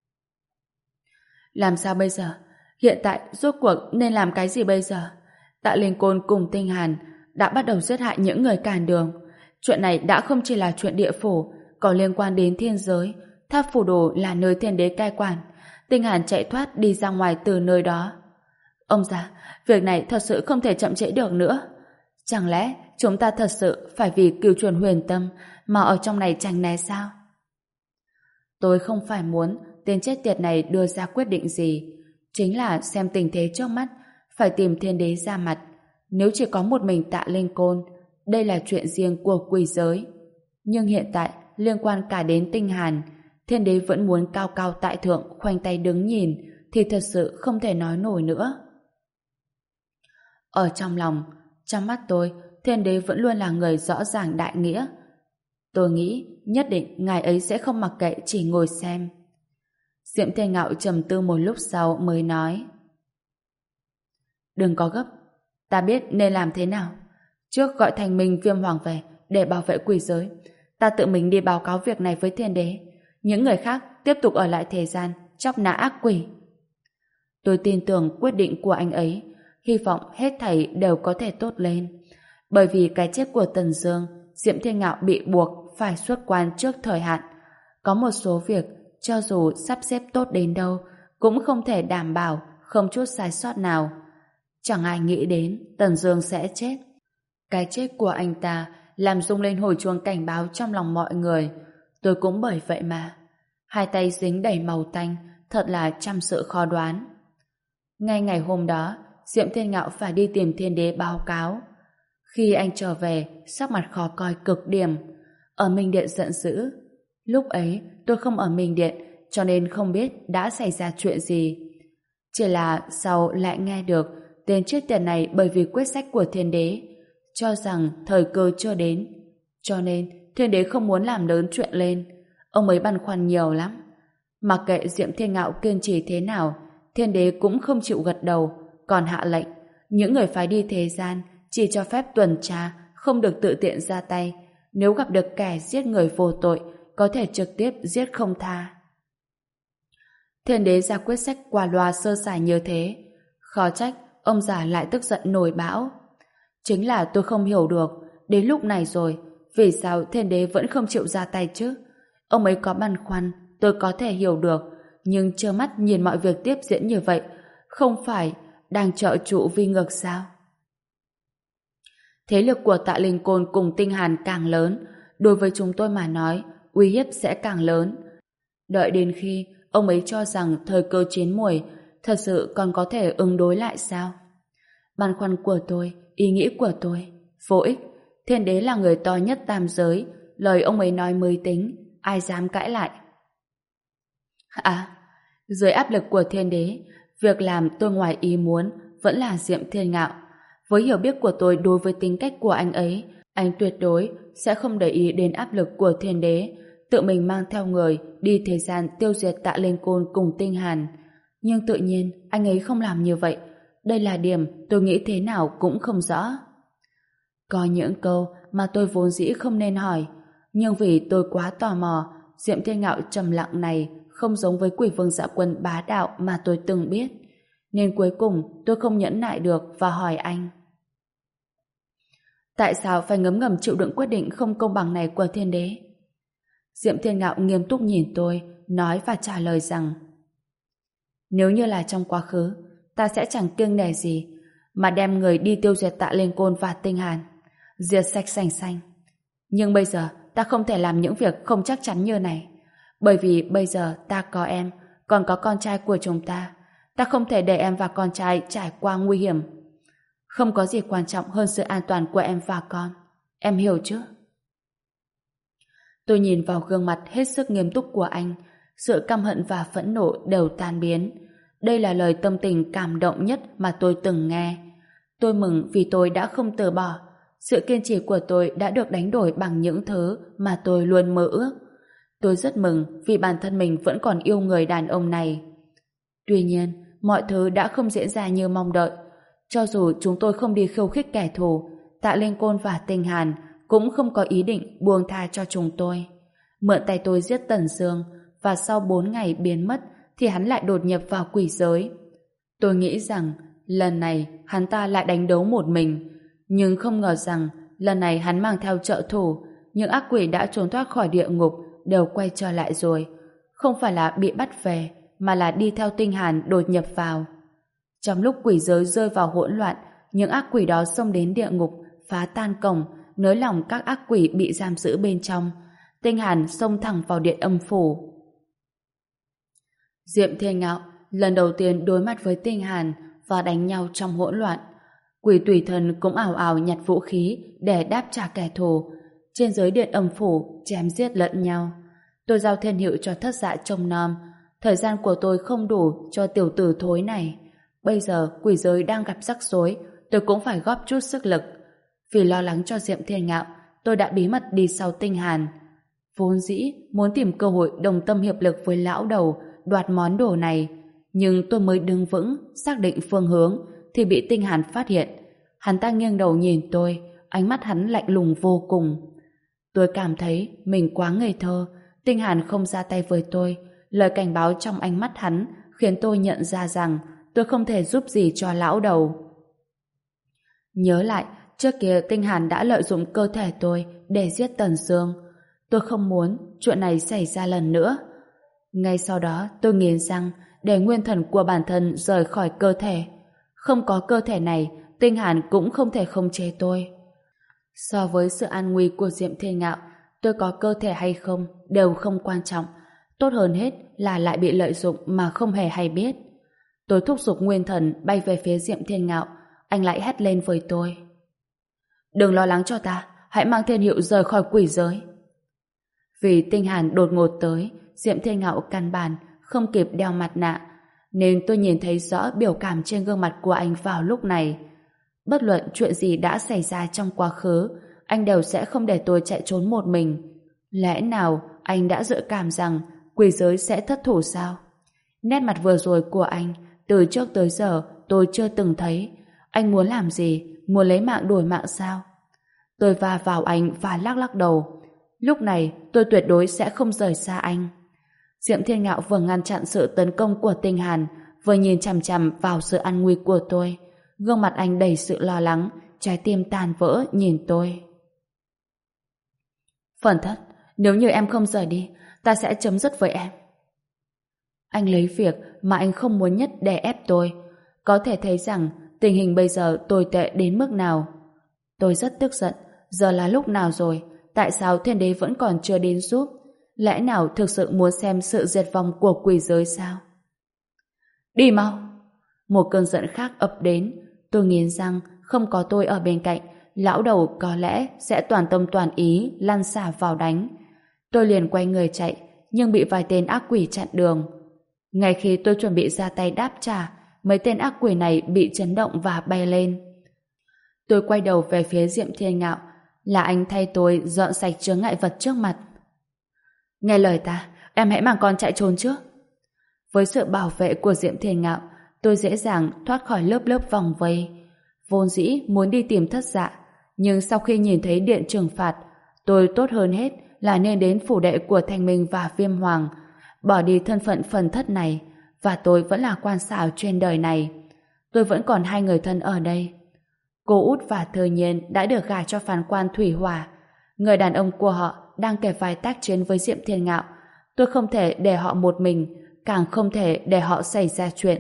Làm sao bây giờ? Hiện tại rốt cuộc nên làm cái gì bây giờ? Tạ Linh Côn cùng Tinh Hàn đã bắt đầu giết hại những người cản đường. Chuyện này đã không chỉ là chuyện địa phủ, còn liên quan đến thiên giới. Tháp Phù Đồ là nơi thiên đế cai quản. Tinh Hàn chạy thoát đi ra ngoài từ nơi đó. Ông già, việc này thật sự không thể chậm trễ được nữa. Chẳng lẽ chúng ta thật sự phải vì cửu truyền huyền tâm mà ở trong này tranh né sao? Tôi không phải muốn tên chết tiệt này đưa ra quyết định gì, chính là xem tình thế trước mắt, phải tìm thiên đế ra mặt. Nếu chỉ có một mình Tạ Linh Côn, đây là chuyện riêng của quỷ giới. Nhưng hiện tại liên quan cả đến Tinh Hàn, thiên đế vẫn muốn cao cao tại thượng khoanh tay đứng nhìn, thì thật sự không thể nói nổi nữa. Ở trong lòng, trong mắt tôi, thiên đế vẫn luôn là người rõ ràng đại nghĩa. Tôi nghĩ nhất định ngài ấy sẽ không mặc kệ chỉ ngồi xem. Diệm Thiên Ngạo trầm tư một lúc sau mới nói: đừng có gấp, ta biết nên làm thế nào. Trước gọi Thành Minh Viêm Hoàng về để bảo vệ quỷ giới, ta tự mình đi báo cáo việc này với thiên đế. Những người khác tiếp tục ở lại thế gian chóc nã ác quỷ. Tôi tin tưởng quyết định của anh ấy, hy vọng hết thảy đều có thể tốt lên. Bởi vì cái chết của Tần Dương, Diệm Thiên Ngạo bị buộc phải xuất quan trước thời hạn. Có một số việc, cho dù sắp xếp tốt đến đâu, cũng không thể đảm bảo không chút sai sót nào. Chẳng ai nghĩ đến Tần Dương sẽ chết. Cái chết của anh ta làm rung lên hồi chuông cảnh báo trong lòng mọi người. Tôi cũng bởi vậy mà. Hai tay dính đầy màu tanh, thật là trăm sự khó đoán. Ngay ngày hôm đó, Diệm Thiên Ngạo phải đi tìm thiên đế báo cáo. Khi anh trở về, sắc mặt khó coi cực điểm. Ở Minh Điện giận dữ. Lúc ấy, tôi không ở Minh Điện, cho nên không biết đã xảy ra chuyện gì. Chỉ là sau lại nghe được tên chết tiệt này bởi vì quyết sách của Thiên Đế, cho rằng thời cơ chưa đến. Cho nên, Thiên Đế không muốn làm lớn chuyện lên. Ông ấy băn khoăn nhiều lắm. Mặc kệ Diệm Thiên Ngạo kiên trì thế nào, Thiên Đế cũng không chịu gật đầu, còn hạ lệnh, những người phái đi thế gian chỉ cho phép tuần tra, không được tự tiện ra tay. Nếu gặp được kẻ giết người vô tội, có thể trực tiếp giết không tha. Thiên Đế ra quyết sách qua loa sơ sài như thế, khó trách ông già lại tức giận nổi bão. Chính là tôi không hiểu được, đến lúc này rồi, vì sao Thiên Đế vẫn không chịu ra tay chứ? Ông ấy có băn khoăn, tôi có thể hiểu được, nhưng trơ mắt nhìn mọi việc tiếp diễn như vậy, không phải đang trợ trụ vi ngược sao? Thế lực của Tạ Linh Côn cùng Tinh Hàn càng lớn, đối với chúng tôi mà nói, uy hiếp sẽ càng lớn. Đợi đến khi ông ấy cho rằng thời cơ chín muồi, thật sự còn có thể ứng đối lại sao? Băn khoăn của tôi, ý nghĩ của tôi, vô ích. Thiên Đế là người to nhất tam giới, lời ông ấy nói mới tính, ai dám cãi lại. À, dưới áp lực của Thiên Đế, việc làm tôi ngoài ý muốn vẫn là Diệm Thiên Ngạo. Với hiểu biết của tôi đối với tính cách của anh ấy, anh tuyệt đối sẽ không để ý đến áp lực của Thiên Đế, tự mình mang theo người đi thế gian tiêu diệt Tạ Linh Côn cùng Tinh Hàn. Nhưng tự nhiên anh ấy không làm như vậy. Đây là điểm tôi nghĩ thế nào cũng không rõ. Có những câu mà tôi vốn dĩ không nên hỏi, nhưng vì tôi quá tò mò, Diệm Thiên Ngạo trầm lặng này không giống với Quỷ Vương Dạ Quân bá đạo mà tôi từng biết, nên cuối cùng tôi không nhẫn nại được và hỏi anh. Tại sao phải ngấm ngầm chịu đựng quyết định không công bằng này của Thiên Đế? Diệm Thiên Ngạo nghiêm túc nhìn tôi, nói và trả lời rằng nếu như là trong quá khứ, ta sẽ chẳng kiêng nể gì mà đem người đi tiêu diệt Tạ Linh Côn và Tinh Hàn, diệt sạch sành xanh. Nhưng bây giờ ta không thể làm những việc không chắc chắn như này, bởi vì bây giờ ta có em, còn có con trai của chúng ta. Ta không thể để em và con trai trải qua nguy hiểm. Không có gì quan trọng hơn sự an toàn của em và con. Em hiểu chứ? Tôi nhìn vào gương mặt hết sức nghiêm túc của anh, sự căm hận và phẫn nộ đều tan biến. Đây là lời tâm tình cảm động nhất mà tôi từng nghe. Tôi mừng vì tôi đã không từ bỏ. Sự kiên trì của tôi đã được đánh đổi bằng những thứ mà tôi luôn mơ ước. Tôi rất mừng vì bản thân mình vẫn còn yêu người đàn ông này. Tuy nhiên, mọi thứ đã không diễn ra như mong đợi. Cho dù chúng tôi không đi khiêu khích kẻ thù, Tạ Linh Côn và Tinh Hàn cũng không có ý định buông tha cho chúng tôi. Mượn tay tôi giết Tần Dương, và sau bốn ngày biến mất thì hắn lại đột nhập vào quỷ giới. Tôi nghĩ rằng lần này hắn ta lại đánh đấu một mình, nhưng không ngờ rằng lần này hắn mang theo trợ thủ. Những ác quỷ đã trốn thoát khỏi địa ngục đều quay trở lại rồi. Không phải là bị bắt về, mà là đi theo Tinh Hàn đột nhập vào. Trong lúc quỷ giới rơi vào hỗn loạn, những ác quỷ đó xông đến địa ngục, phá tan cổng, nới lỏng các ác quỷ bị giam giữ bên trong. Tinh Hàn xông thẳng vào điện âm phủ. Diệm Thiên Ngạo lần đầu tiên đối mặt với Tinh Hàn và đánh nhau trong hỗn loạn. Quỷ tùy thần cũng ảo ảo nhặt vũ khí để đáp trả kẻ thù. Trên giới điện âm phủ chém giết lẫn nhau. Tôi giao thiên hiệu cho Thất Dạ trông nom. Thời gian của tôi không đủ cho tiểu tử thối này. Bây giờ quỷ giới đang gặp rắc rối, tôi cũng phải góp chút sức lực. Vì lo lắng cho Diệm Thiên Ngạo, tôi đã bí mật đi sau Tinh Hàn. Vốn dĩ muốn tìm cơ hội đồng tâm hiệp lực với lão đầu đoạt món đồ này, nhưng tôi mới đứng vững xác định phương hướng thì bị Tinh Hàn phát hiện. Hắn ta nghiêng đầu nhìn tôi, ánh mắt hắn lạnh lùng vô cùng. Tôi cảm thấy mình quá ngây thơ. Tinh Hàn không ra tay với tôi, lời cảnh báo trong ánh mắt hắn khiến tôi nhận ra rằng tôi không thể giúp gì cho lão đầu. Nhớ lại, trước kia Tinh Hàn đã lợi dụng cơ thể tôi để giết Tần Dương. Tôi không muốn chuyện này xảy ra lần nữa. Ngay sau đó tôi nghiến răng để nguyên thần của bản thân rời khỏi cơ thể. Không có cơ thể này, Tinh Hàn cũng không thể khống chế tôi. So với sự an nguy của Diệm Thiên Ngạo, tôi có cơ thể hay không đều không quan trọng. Tốt hơn hết là lại bị lợi dụng mà không hề hay biết. Tôi thúc giục nguyên thần bay về phía Diệm Thiên Ngạo. Anh lại hét lên với tôi. Đừng lo lắng cho ta, hãy mang Thiên Hiệu rời khỏi quỷ giới. Vì Tinh Hàn đột ngột tới, Diệm Thiên Ngạo căn bản không kịp đeo mặt nạ, nên tôi nhìn thấy rõ biểu cảm trên gương mặt của anh vào lúc này. Bất luận chuyện gì đã xảy ra trong quá khứ, anh đều sẽ không để tôi chạy trốn một mình. Lẽ nào anh đã dự cảm rằng quỷ giới sẽ thất thủ sao? Nét mặt vừa rồi của anh, từ trước tới giờ tôi chưa từng thấy. Anh muốn làm gì? Muốn lấy mạng đổi mạng sao? Tôi va vào anh và lắc lắc đầu. Lúc này tôi tuyệt đối sẽ không rời xa anh. Diệm Thiên Ngạo vừa ngăn chặn sự tấn công của Tinh Hàn, vừa nhìn chằm chằm vào sự an nguy của tôi. Gương mặt anh đầy sự lo lắng, trái tim tan vỡ nhìn tôi. Phần thất, nếu như em không rời đi, ta sẽ chấm dứt với em. Anh lấy việc mà anh không muốn nhất để ép tôi. Có thể thấy rằng tình hình bây giờ tồi tệ đến mức nào. Tôi rất tức giận. Giờ là lúc nào rồi? Tại sao thiên đế vẫn còn chưa đến giúp? Lẽ nào thực sự muốn xem sự diệt vong của quỷ giới sao? Đi mau! Một cơn giận khác ập đến. Tôi nghiến răng, không có tôi ở bên cạnh, lão đầu có lẽ sẽ toàn tâm toàn ý lăn xả vào đánh. Tôi liền quay người chạy, nhưng bị vài tên ác quỷ chặn đường. Ngay khi tôi chuẩn bị ra tay đáp trả, mấy tên ác quỷ này bị chấn động và bay lên. Tôi quay đầu về phía Diệm Thiên Ngạo, là anh thay tôi dọn sạch chướng ngại vật trước mặt. Nghe lời ta, em hãy mang con chạy trốn trước. Với sự bảo vệ của Diệm Thiên Ngạo, tôi dễ dàng thoát khỏi lớp lớp vòng vây. Vốn dĩ muốn đi tìm Thất Dạ, nhưng sau khi nhìn thấy điện trừng phạt, tôi tốt hơn hết là nên đến phủ đệ của Thanh Minh và Viêm Hoàng, bỏ đi thân phận phần thất này, và tôi vẫn là quan xảo trên đời này. Tôi vẫn còn hai người thân ở đây. Cô Út và Thư Nhiên đã được gả cho phán quan Thủy Hỏa. Người đàn ông của họ đang kề vai tác chiến với Diệm Thiên Ngạo. Tôi không thể để họ một mình, càng không thể để họ xảy ra chuyện.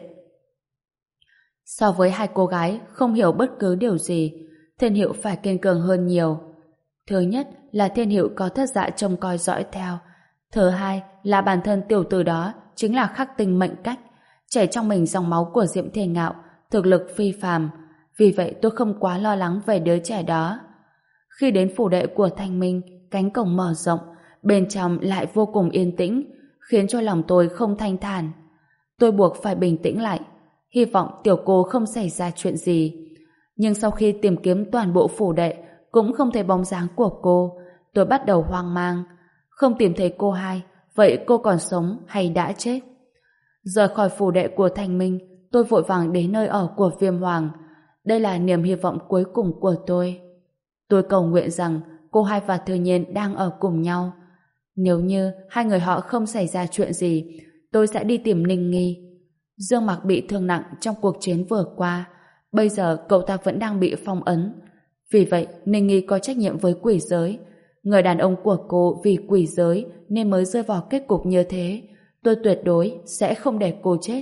So với hai cô gái không hiểu bất cứ điều gì, Thiên Hiệu phải kiên cường hơn nhiều. Thứ nhất là Thiên Hiệu có Thất Dạ trông coi dõi theo. Thứ hai là bản thân tiểu tử đó chính là khắc tinh mệnh cách, chảy trong mình dòng máu của Diệm Thiên Ngạo, thực lực phi phàm. Vì vậy tôi không quá lo lắng về đứa trẻ đó. Khi đến phủ đệ của Thanh Minh, cánh cổng mở rộng, bên trong lại vô cùng yên tĩnh, khiến cho lòng tôi không thanh thản. Tôi buộc phải bình tĩnh lại, hy vọng tiểu cô không xảy ra chuyện gì. Nhưng sau khi tìm kiếm toàn bộ phủ đệ, cũng không thấy bóng dáng của cô, tôi bắt đầu hoang mang. Không tìm thấy cô hai, vậy cô còn sống hay đã chết? Rời khỏi phủ đệ của Thanh Minh, tôi vội vàng đến nơi ở của Viêm Hoàng. Đây là niềm hy vọng cuối cùng của tôi. Tôi cầu nguyện rằng cô hai và Thư Nhiên đang ở cùng nhau. Nếu như hai người họ không xảy ra chuyện gì, tôi sẽ đi tìm Ninh Nghi. Dương Mặc bị thương nặng trong cuộc chiến vừa qua, bây giờ cậu ta vẫn đang bị phong ấn. Vì vậy, Ninh Nghi có trách nhiệm với quỷ giới. Người đàn ông của cô vì quỷ giới nên mới rơi vào kết cục như thế. Tôi tuyệt đối sẽ không để cô chết.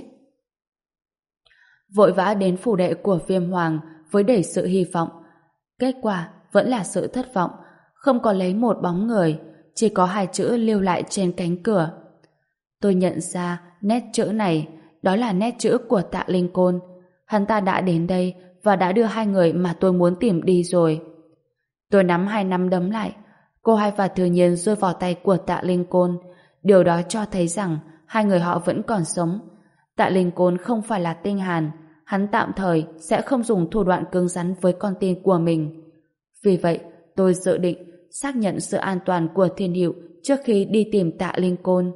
Vội vã đến phủ đệ của Viêm Hoàng với đầy sự hy vọng. Kết quả vẫn là sự thất vọng, không có lấy một bóng người, chỉ có hai chữ lưu lại trên cánh cửa. Tôi nhận ra nét chữ này, đó là nét chữ của Tạ Linh Côn. Hắn ta đã đến đây và đã đưa hai người mà tôi muốn tìm đi rồi. Tôi nắm hai nắm đấm lại, cô hai và Thư Nhiên rơi vào tay của Tạ Linh Côn. Điều đó cho thấy rằng hai người họ vẫn còn sống. Tạ Linh Côn không phải là Tinh Hàn, hắn tạm thời sẽ không dùng thủ đoạn cứng rắn với con tin của mình. Vì vậy, tôi dự định xác nhận sự an toàn của Thiên Hiệu trước khi đi tìm Tạ Linh Côn.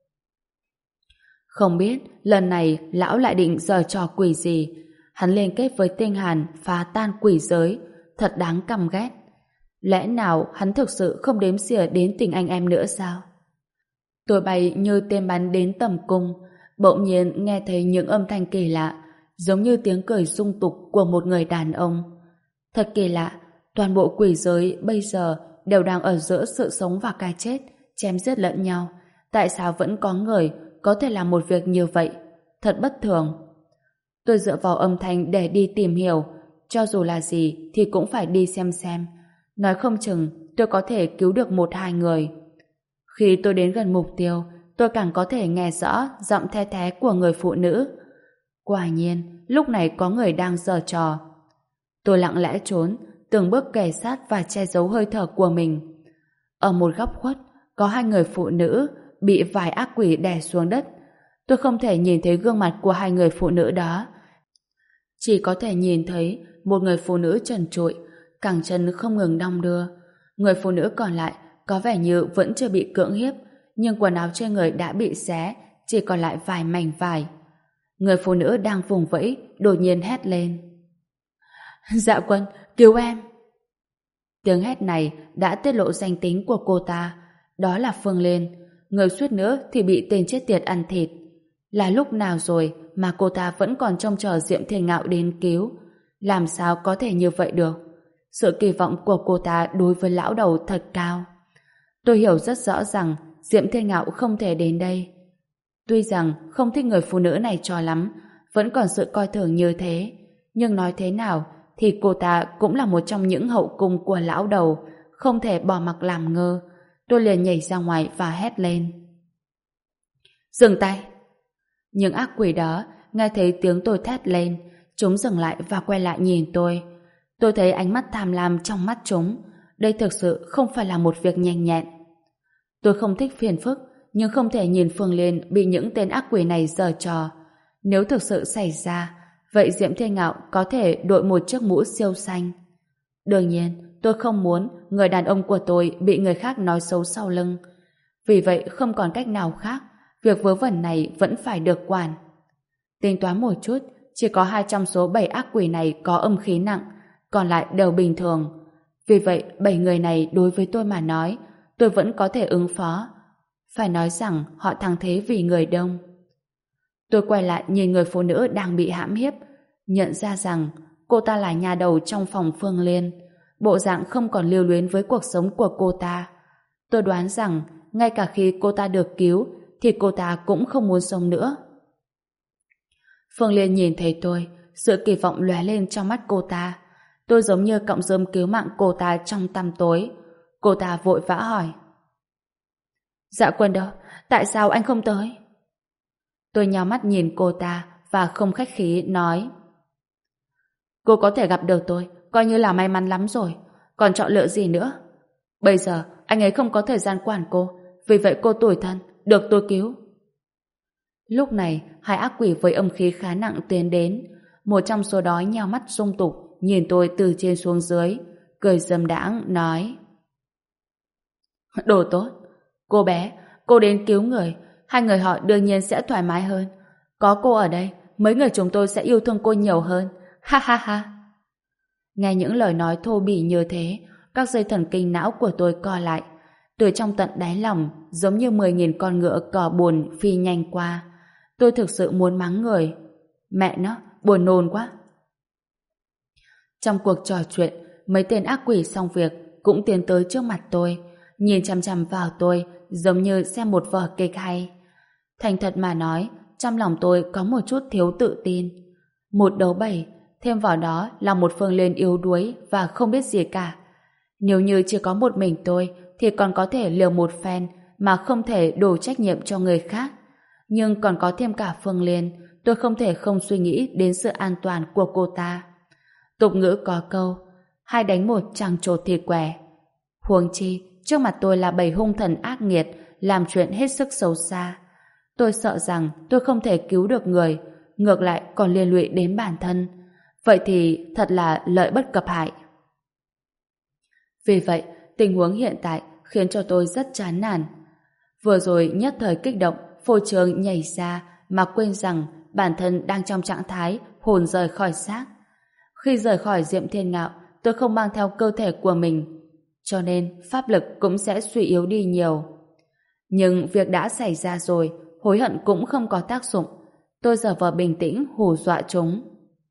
Không biết lần này lão lại định giở trò quỷ gì. Hắn liên kết với Tinh Hàn phá tan quỷ giới, thật đáng căm ghét. Lẽ nào hắn thực sự không đếm xỉa đến tình anh em nữa sao? Tôi bay như tên bắn đến tầm cung, bỗng nhiên nghe thấy những âm thanh kỳ lạ, giống như tiếng cười dung tục của một người đàn ông. Thật kỳ lạ, toàn bộ quỷ giới bây giờ đều đang ở giữa sự sống và cái chết, chém giết lẫn nhau. Tại sao vẫn có người có thể làm một việc như vậy? Thật bất thường. Tôi dựa vào âm thanh để đi tìm hiểu, cho dù là gì thì cũng phải đi xem xem. Nói không chừng tôi có thể cứu được một hai người. Khi tôi đến gần mục tiêu, tôi càng có thể nghe rõ giọng the thé của người phụ nữ. Quả nhiên, lúc này có người đang giở trò. Tôi lặng lẽ trốn, từng bước kề sát và che giấu hơi thở của mình. Ở một góc khuất, có hai người phụ nữ bị vài ác quỷ đè xuống đất. Tôi không thể nhìn thấy gương mặt của hai người phụ nữ đó. Chỉ có thể nhìn thấy một người phụ nữ trần trụi, cẳng chân không ngừng đong đưa. Người phụ nữ còn lại có vẻ như vẫn chưa bị cưỡng hiếp, nhưng quần áo trên người đã bị xé, chỉ còn lại vài mảnh vải. Người phụ nữ đang vùng vẫy, đột nhiên hét lên. Dạ Quân, cứu em! Tiếng hét này đã tiết lộ danh tính của cô ta. Đó là Phương Liên, người suýt nữa thì bị tên chết tiệt ăn thịt. Là lúc nào rồi mà cô ta vẫn còn trông chờ Diệm Thiên Ngạo đến cứu? Làm sao có thể như vậy được? Sự kỳ vọng của cô ta đối với lão đầu thật cao. Tôi hiểu rất rõ rằng Diệm Thiên Ngạo không thể đến đây. Tuy rằng không thích người phụ nữ này cho lắm, vẫn còn sự coi thường như thế, nhưng nói thế nào thì cô ta cũng là một trong những hậu cung của lão đầu, không thể bỏ mặc làm ngơ. Tôi liền nhảy ra ngoài và hét lên. Dừng tay! Những ác quỷ đó nghe thấy tiếng tôi thét lên, chúng dừng lại và quay lại nhìn tôi. Tôi thấy ánh mắt tham lam trong mắt chúng. Đây thực sự không phải là một việc nhanh nhẹn. Tôi không thích phiền phức, nhưng không thể nhìn Phương Liên bị những tên ác quỷ này giở trò. Nếu thực sự xảy ra, vậy Diệm Thiên Ngạo có thể đội một chiếc mũ siêu xanh. Đương nhiên, tôi không muốn người đàn ông của tôi bị người khác nói xấu sau lưng. Vì vậy không còn cách nào khác, việc vớ vẩn này vẫn phải được quản. Tính toán một chút, chỉ có hai trong số bảy ác quỷ này có âm khí nặng, còn lại đều bình thường. Vì vậy, bảy người này đối với tôi mà nói, tôi vẫn có thể ứng phó. Phải nói rằng họ thắng thế vì người đông. Tôi quay lại nhìn người phụ nữ đang bị hãm hiếp, nhận ra rằng cô ta là nhà đầu trong phòng Phương Liên, bộ dạng không còn lưu luyến với cuộc sống của cô ta. Tôi đoán rằng ngay cả khi cô ta được cứu thì cô ta cũng không muốn sống nữa. Phương Liên nhìn thấy tôi, sự kỳ vọng lóe lên trong mắt cô ta. Tôi giống như cọng rơm cứu mạng cô ta trong tăm tối. Cô ta vội vã hỏi. Dạ Quân đâu? Tại sao anh không tới? Tôi nhíu mắt nhìn cô ta và không khách khí nói. Cô có thể gặp được tôi, coi như là may mắn lắm rồi. Còn chọn lựa gì nữa? Bây giờ anh ấy không có thời gian quản cô, vì vậy cô tủi thân, được tôi cứu. Lúc này, hai ác quỷ với âm khí khá nặng tiến đến. Một trong số đó nheo mắt sung tục, nhìn tôi từ trên xuống dưới, cười dâm đãng nói. Đồ tốt! Cô bé, cô đến cứu người, hai người họ đương nhiên sẽ thoải mái hơn. Có cô ở đây, mấy người chúng tôi sẽ yêu thương cô nhiều hơn. Ha ha ha! Nghe những lời nói thô bỉ như thế, các dây thần kinh não của tôi co lại. Từ trong tận đáy lòng, giống như mười nghìn con ngựa cò buồn phi nhanh qua. Tôi thực sự muốn mắng người. Mẹ nó, buồn nôn quá! Trong cuộc trò chuyện, mấy tên ác quỷ xong việc cũng tiến tới trước mặt tôi, nhìn chằm chằm vào tôi giống như xem một vở kịch hay. Thành thật mà nói, trong lòng tôi có một chút thiếu tự tin. Một đấu bảy, thêm vào đó là một Phương Liên yếu đuối và không biết gì cả. Nếu như chỉ có một mình tôi thì còn có thể liều một phen mà không thể đổ trách nhiệm cho người khác. Nhưng còn có thêm cả Phương Liên, tôi không thể không suy nghĩ đến sự an toàn của cô ta. Tục ngữ có câu, hai đánh một chẳng trột thì què. Huống chi, trước mặt tôi là bầy hung thần ác nghiệt, làm chuyện hết sức xấu xa. Tôi sợ rằng tôi không thể cứu được người, ngược lại còn liên lụy đến bản thân. Vậy thì thật là lợi bất cập hại. Vì vậy, tình huống hiện tại khiến cho tôi rất chán nản. Vừa rồi nhất thời kích động, phôi trường nhảy ra mà quên rằng bản thân đang trong trạng thái hồn rời khỏi xác. Khi rời khỏi Diệm Thiên Ngạo, tôi không mang theo cơ thể của mình, cho nên pháp lực cũng sẽ suy yếu đi nhiều. Nhưng việc đã xảy ra rồi, hối hận cũng không có tác dụng. Tôi giờ vờ bình tĩnh hù dọa chúng.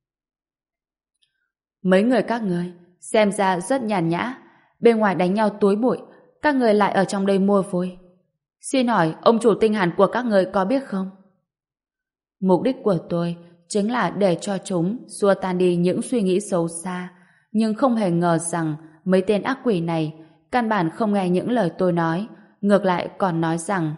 Mấy người các người xem ra rất nhàn nhã, bên ngoài đánh nhau túi bụi, các người lại ở trong đây mua vui. Xin hỏi ông chủ tinh hàn của các người có biết không? Mục đích của tôi chính là để cho chúng xua tan đi những suy nghĩ xấu xa, nhưng không hề ngờ rằng mấy tên ác quỷ này căn bản không nghe những lời tôi nói, ngược lại còn nói rằng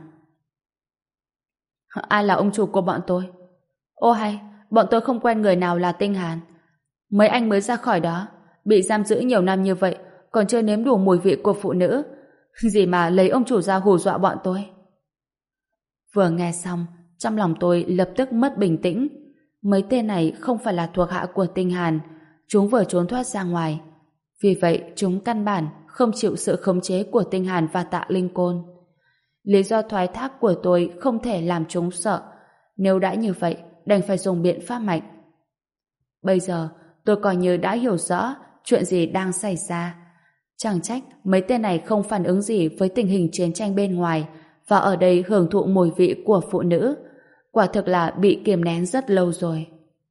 ai là ông chủ của bọn tôi? Ô hay, bọn tôi không quen người nào là tinh hàn. Mấy anh mới ra khỏi đó, bị giam giữ nhiều năm như vậy, còn chưa nếm đủ mùi vị của phụ nữ. Gì mà lấy ông chủ ra hù dọa bọn tôi. Vừa nghe xong, trong lòng tôi lập tức mất bình tĩnh. Mấy tên này không phải là thuộc hạ của Tinh Hàn, chúng vừa trốn thoát ra ngoài. Vì vậy, chúng căn bản không chịu sự khống chế của Tinh Hàn và Tạ Linh Côn. Lý do thoái thác của tôi không thể làm chúng sợ. Nếu đã như vậy, đành phải dùng biện pháp mạnh. Bây giờ, tôi coi như đã hiểu rõ chuyện gì đang xảy ra. Chẳng trách mấy tên này không phản ứng gì với tình hình chiến tranh bên ngoài và ở đây hưởng thụ mùi vị của phụ nữ. Quả thực là bị kiềm nén rất lâu rồi.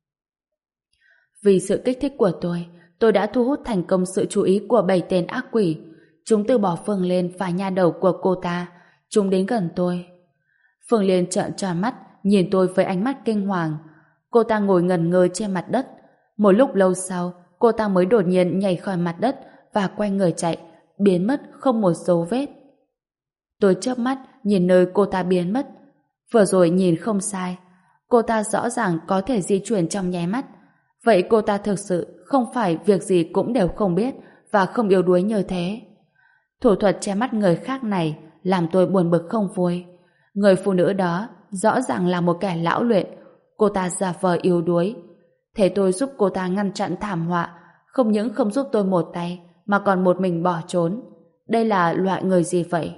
Vì sự kích thích của tôi, tôi đã thu hút thành công sự chú ý của bảy tên ác quỷ. Chúng từ bỏ Phương Liên và nha đầu của cô ta. Chúng đến gần tôi. Phương Liên trợn tròn mắt, nhìn tôi với ánh mắt kinh hoàng. Cô ta ngồi ngẩn ngơ trên mặt đất. Một lúc lâu sau, cô ta mới đột nhiên nhảy khỏi mặt đất và quay người chạy, biến mất không một dấu vết. Tôi chớp mắt nhìn nơi cô ta biến mất. Vừa rồi nhìn không sai, cô ta rõ ràng có thể di chuyển trong nháy mắt. Vậy cô ta thực sự không phải việc gì cũng đều không biết và không yếu đuối như thế. Thủ thuật che mắt người khác này làm tôi buồn bực không vui. Người phụ nữ đó rõ ràng là một kẻ lão luyện. Cô ta giả vờ yếu đuối. Thế tôi giúp cô ta ngăn chặn thảm họa, không những không giúp tôi một tay mà còn một mình bỏ trốn. Đây là loại người gì vậy?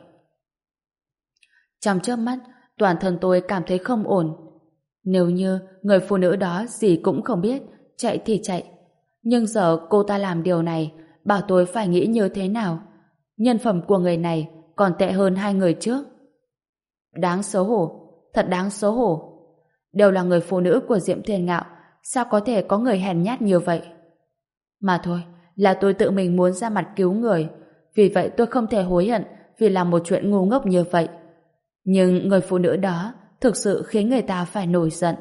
Trong chớp mắt, toàn thân tôi cảm thấy không ổn. Nếu như người phụ nữ đó gì cũng không biết, chạy thì chạy. Nhưng giờ cô ta làm điều này, bảo tôi phải nghĩ như thế nào? Nhân phẩm của người này còn tệ hơn hai người trước. Đáng xấu hổ, thật đáng xấu hổ. Đều là người phụ nữ của Diệm Thiên Ngạo, sao có thể có người hèn nhát như vậy? Mà thôi, là tôi tự mình muốn ra mặt cứu người, vì vậy tôi không thể hối hận vì làm một chuyện ngu ngốc như vậy. Nhưng người phụ nữ đó thực sự khiến người ta phải nổi giận.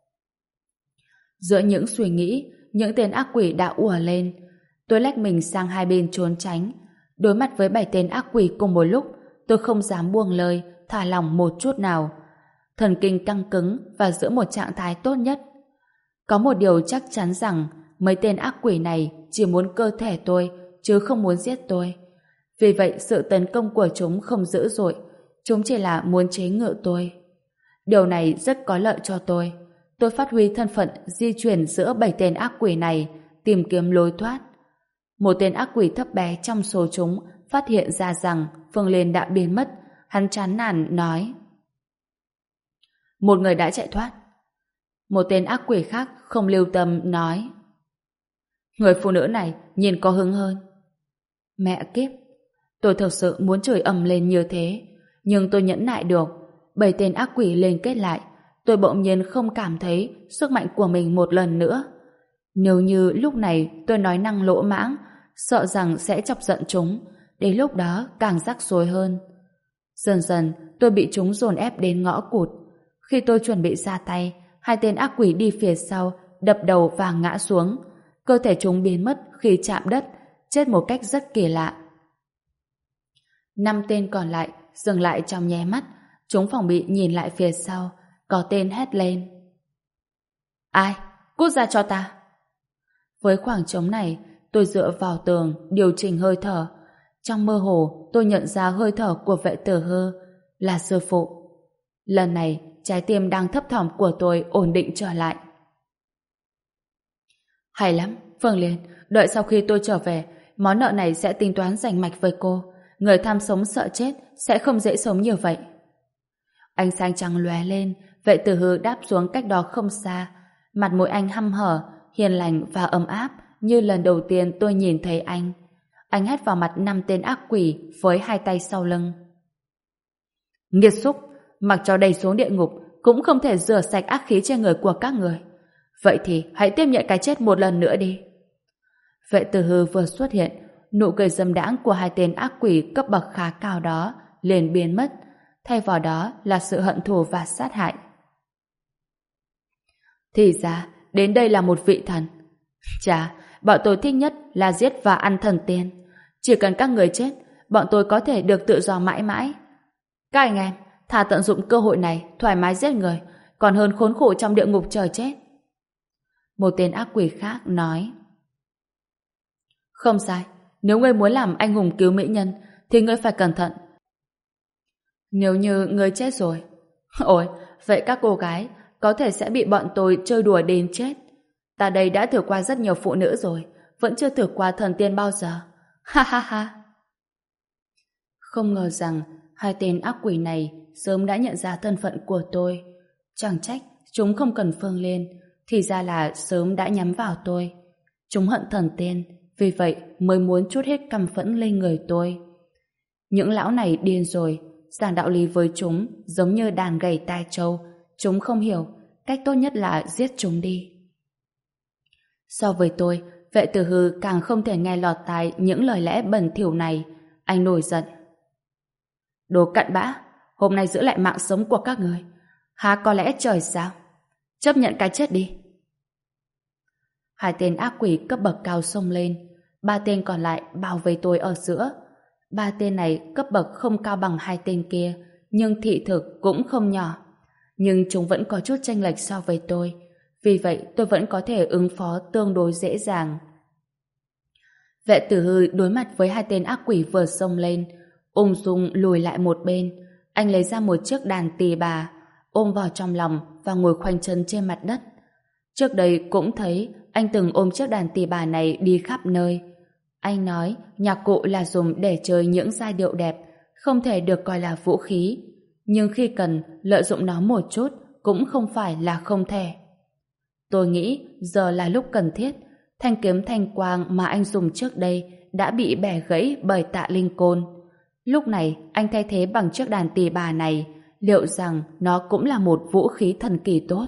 Giữa những suy nghĩ, những tên ác quỷ đã ùa lên. Tôi lách mình sang hai bên trốn tránh. Đối mặt với bảy tên ác quỷ cùng một lúc, tôi không dám buông lời, thả lỏng một chút nào. Thần kinh căng cứng và giữ một trạng thái tốt nhất. Có một điều chắc chắn rằng mấy tên ác quỷ này chỉ muốn cơ thể tôi, chứ không muốn giết tôi. Vì vậy sự tấn công của chúng không dữ dội, chúng chỉ là muốn chế ngự tôi. Điều này rất có lợi cho tôi. Tôi phát huy thân phận di chuyển giữa bảy tên ác quỷ này, tìm kiếm lối thoát. Một tên ác quỷ thấp bé trong số chúng phát hiện ra rằng Phương Liên đã biến mất. Hắn chán nản nói: một người đã chạy thoát. Một tên ác quỷ khác không lưu tâm nói: người phụ nữ này nhìn có hứng hơn. Mẹ kiếp! Tôi thực sự muốn chửi ầm lên như thế, nhưng tôi nhẫn nại được. Bảy tên ác quỷ liên kết lại, tôi bỗng nhiên không cảm thấy sức mạnh của mình một lần nữa. Nếu như lúc này tôi nói năng lỗ mãng, sợ rằng sẽ chọc giận chúng, đến lúc đó càng rắc rối hơn. Dần dần tôi bị chúng dồn ép đến ngõ cụt. Khi tôi chuẩn bị ra tay, hai tên ác quỷ đi phía sau, đập đầu và ngã xuống. Cơ thể chúng biến mất khi chạm đất, chết một cách rất kỳ lạ. Năm tên còn lại dừng lại trong nháy mắt. Chúng phòng bị nhìn lại phía sau. Có tên hét lên: ai? Cút ra cho ta! Với khoảng trống này, tôi dựa vào tường điều chỉnh hơi thở. Trong mơ hồ tôi nhận ra hơi thở của Vệ Tử Hư, là sư phụ. Lần này trái tim đang thấp thỏm của tôi ổn định trở lại. Hay lắm, Phương Liên, đợi sau khi tôi trở về, món nợ này sẽ tính toán rành mạch với cô. Người tham sống sợ chết sẽ không dễ sống như vậy. Ánh sáng trắng lóe lên, Vệ Tử Hư đáp xuống cách đó không xa. Mặt mũi anh hăm hở, hiền lành và ấm áp như lần đầu tiên tôi nhìn thấy anh. Anh hét vào mặt năm tên ác quỷ với hai tay sau lưng: nghiệt xúc, mặc cho đầy xuống địa ngục cũng không thể rửa sạch ác khí trên người của các người. Vậy thì hãy tiếp nhận cái chết một lần nữa đi. Vệ Tử Hư vừa xuất hiện, nụ cười dâm đãng của hai tên ác quỷ cấp bậc khá cao đó liền biến mất, thay vào đó là sự hận thù và sát hại. Thì ra, đến đây là một vị thần. Chà, bọn tôi thích nhất là giết và ăn thần tiên. Chỉ cần các người chết, bọn tôi có thể được tự do mãi mãi. Các anh em, thà tận dụng cơ hội này thoải mái giết người, còn hơn khốn khổ trong địa ngục chờ chết. Một tên ác quỷ khác nói: Không sai, nếu ngươi muốn làm anh hùng cứu mỹ nhân thì ngươi phải cẩn thận. Nếu như ngươi chết rồi, ôi, vậy các cô gái có thể sẽ bị bọn tôi chơi đùa đến chết. Ta đây đã thử qua rất nhiều phụ nữ rồi, vẫn chưa thử qua thần tiên bao giờ. Ha ha ha. Không ngờ rằng hai tên ác quỷ này sớm đã nhận ra thân phận của tôi. Chẳng trách chúng không cần Phương lên, thì ra là sớm đã nhắm vào tôi. Chúng hận thần tiên, vì vậy mới muốn trút hết căm phẫn lên người tôi. Những lão này điên rồi, giảng đạo lý với chúng giống như đàn gầy tai trâu. Chúng không hiểu, cách tốt nhất là giết chúng đi. So với tôi, Vệ Tử Hư càng không thể nghe lọt tai những lời lẽ bẩn thỉu này. Anh nổi giận. Đồ cặn bã, hôm nay giữ lại mạng sống của các người, há có lẽ trời sao? Chấp nhận cái chết đi. Hai tên ác quỷ cấp bậc cao xông lên, ba tên còn lại bao vây tôi ở giữa. Ba tên này cấp bậc không cao bằng hai tên kia, nhưng thị thực cũng không nhỏ. Nhưng chúng vẫn có chút chênh lệch so với tôi, vì vậy tôi vẫn có thể ứng phó tương đối dễ dàng. Vệ Tử Hư đối mặt với hai tên ác quỷ vừa xông lên, ung dung lùi lại một bên. Anh lấy ra một chiếc đàn tỳ bà, ôm vào trong lòng và ngồi khoanh chân trên mặt đất. Trước đây cũng thấy anh từng ôm chiếc đàn tỳ bà này đi khắp nơi. Anh nói nhạc cụ là dùng để chơi những giai điệu đẹp, không thể được coi là vũ khí. Nhưng khi cần lợi dụng nó một chút cũng không phải là không thể. Tôi nghĩ giờ là lúc cần thiết. Thanh kiếm thanh quang mà anh dùng trước đây đã bị bẻ gãy bởi Tạ Linh Côn. Lúc này anh thay thế bằng chiếc đàn tỳ bà này, liệu rằng nó cũng là một vũ khí thần kỳ tốt?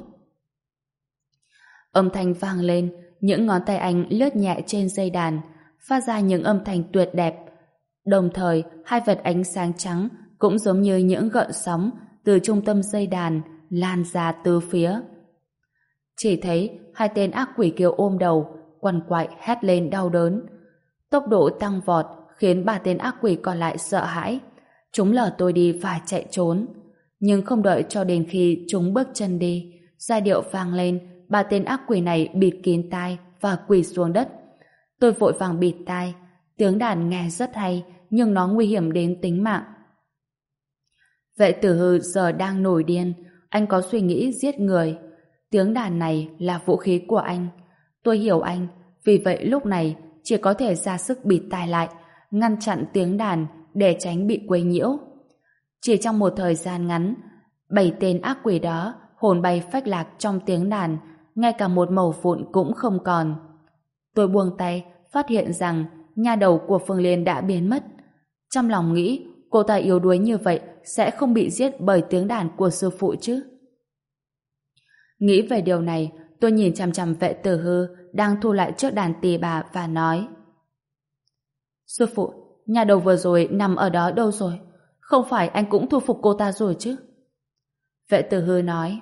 Âm thanh vang lên, những ngón tay anh lướt nhẹ trên dây đàn, phát ra những âm thanh tuyệt đẹp. Đồng thời, hai vệt ánh sáng trắng cũng giống như những gợn sóng từ trung tâm dây đàn lan ra tứ phía. Chỉ thấy hai tên ác quỷ kia ôm đầu, quằn quại hét lên đau đớn. Tốc độ tăng vọt khiến ba tên ác quỷ còn lại sợ hãi. Chúng lờ tôi đi phải chạy trốn. Nhưng không đợi cho đến khi chúng bước chân đi, giai điệu vang lên, ba tên ác quỷ này bịt kín tai và quỳ xuống đất. Tôi vội vàng bịt tai. Tiếng đàn nghe rất hay, nhưng nó nguy hiểm đến tính mạng. Vệ Tử Hư giờ đang nổi điên. Anh có suy nghĩ giết người. Tiếng đàn này là vũ khí của anh. Tôi hiểu anh, vì vậy lúc này chỉ có thể ra sức bịt tai lại, ngăn chặn tiếng đàn để tránh bị quấy nhiễu. Chỉ trong một thời gian ngắn, bảy tên ác quỷ đó hồn bay phách lạc trong tiếng đàn, ngay cả một mẩu vụn cũng không còn. Tôi buông tay, phát hiện rằng nha đầu của Phương Liên đã biến mất. Trong lòng nghĩ, cô ta yếu đuối như vậy sẽ không bị giết bởi tiếng đàn của sư phụ chứ. Nghĩ về điều này, tôi nhìn chằm chằm Vệ Tử Hư đang thu lại chiếc đàn tỳ bà và nói: Sư phụ, nhà đầu vừa rồi nằm ở đó đâu rồi? Không phải anh cũng thu phục cô ta rồi chứ? Vệ Tử Hư nói: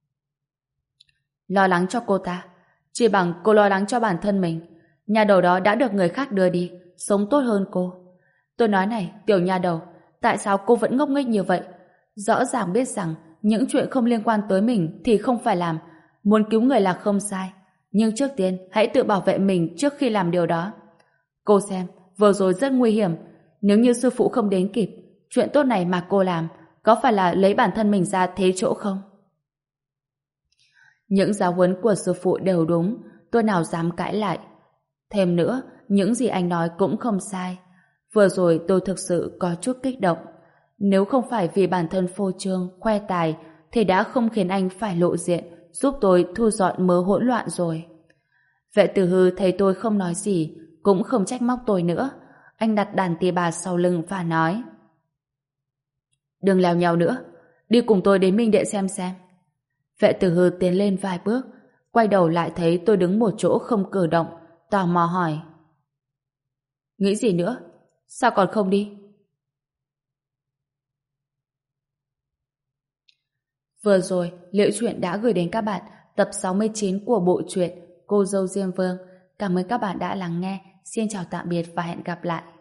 Lo lắng cho cô ta, chỉ bằng cô lo lắng cho bản thân mình. Nhà đầu đó đã được người khác đưa đi, sống tốt hơn cô. Tôi nói này, tiểu nhà đầu, tại sao cô vẫn ngốc nghếch như vậy? Rõ ràng biết rằng những chuyện không liên quan tới mình thì không phải làm. Muốn cứu người là không sai, nhưng trước tiên hãy tự bảo vệ mình trước khi làm điều đó. Cô xem, vừa rồi rất nguy hiểm. Nếu như sư phụ không đến kịp, chuyện tốt này mà cô làm có phải là lấy bản thân mình ra thế chỗ không? Những giáo huấn của sư phụ đều đúng, tôi nào dám cãi lại. Thêm nữa, những gì anh nói cũng không sai. Vừa rồi tôi thực sự có chút kích động. Nếu không phải vì bản thân phô trương, khoe tài, thì đã không khiến anh phải lộ diện, giúp tôi thu dọn mớ hỗn loạn rồi. Vệ Tử Hư thấy tôi không nói gì, cũng không trách móc tôi nữa. Anh đặt đàn tỳ bà sau lưng và nói: Đừng lèo nhèo nữa, đi cùng tôi đến Minh Điện xem xem. Vệ Tử Hư tiến lên vài bước, quay đầu lại thấy tôi đứng một chỗ không cử động, tò mò hỏi: Nghĩ gì nữa? Sao còn không đi? Vừa rồi, Liễu Chuyện đã gửi đến các bạn tập sáu mươi chín của bộ truyện Cô Dâu Diêm Vương. Cảm ơn các bạn đã lắng nghe. Xin chào tạm biệt và hẹn gặp lại.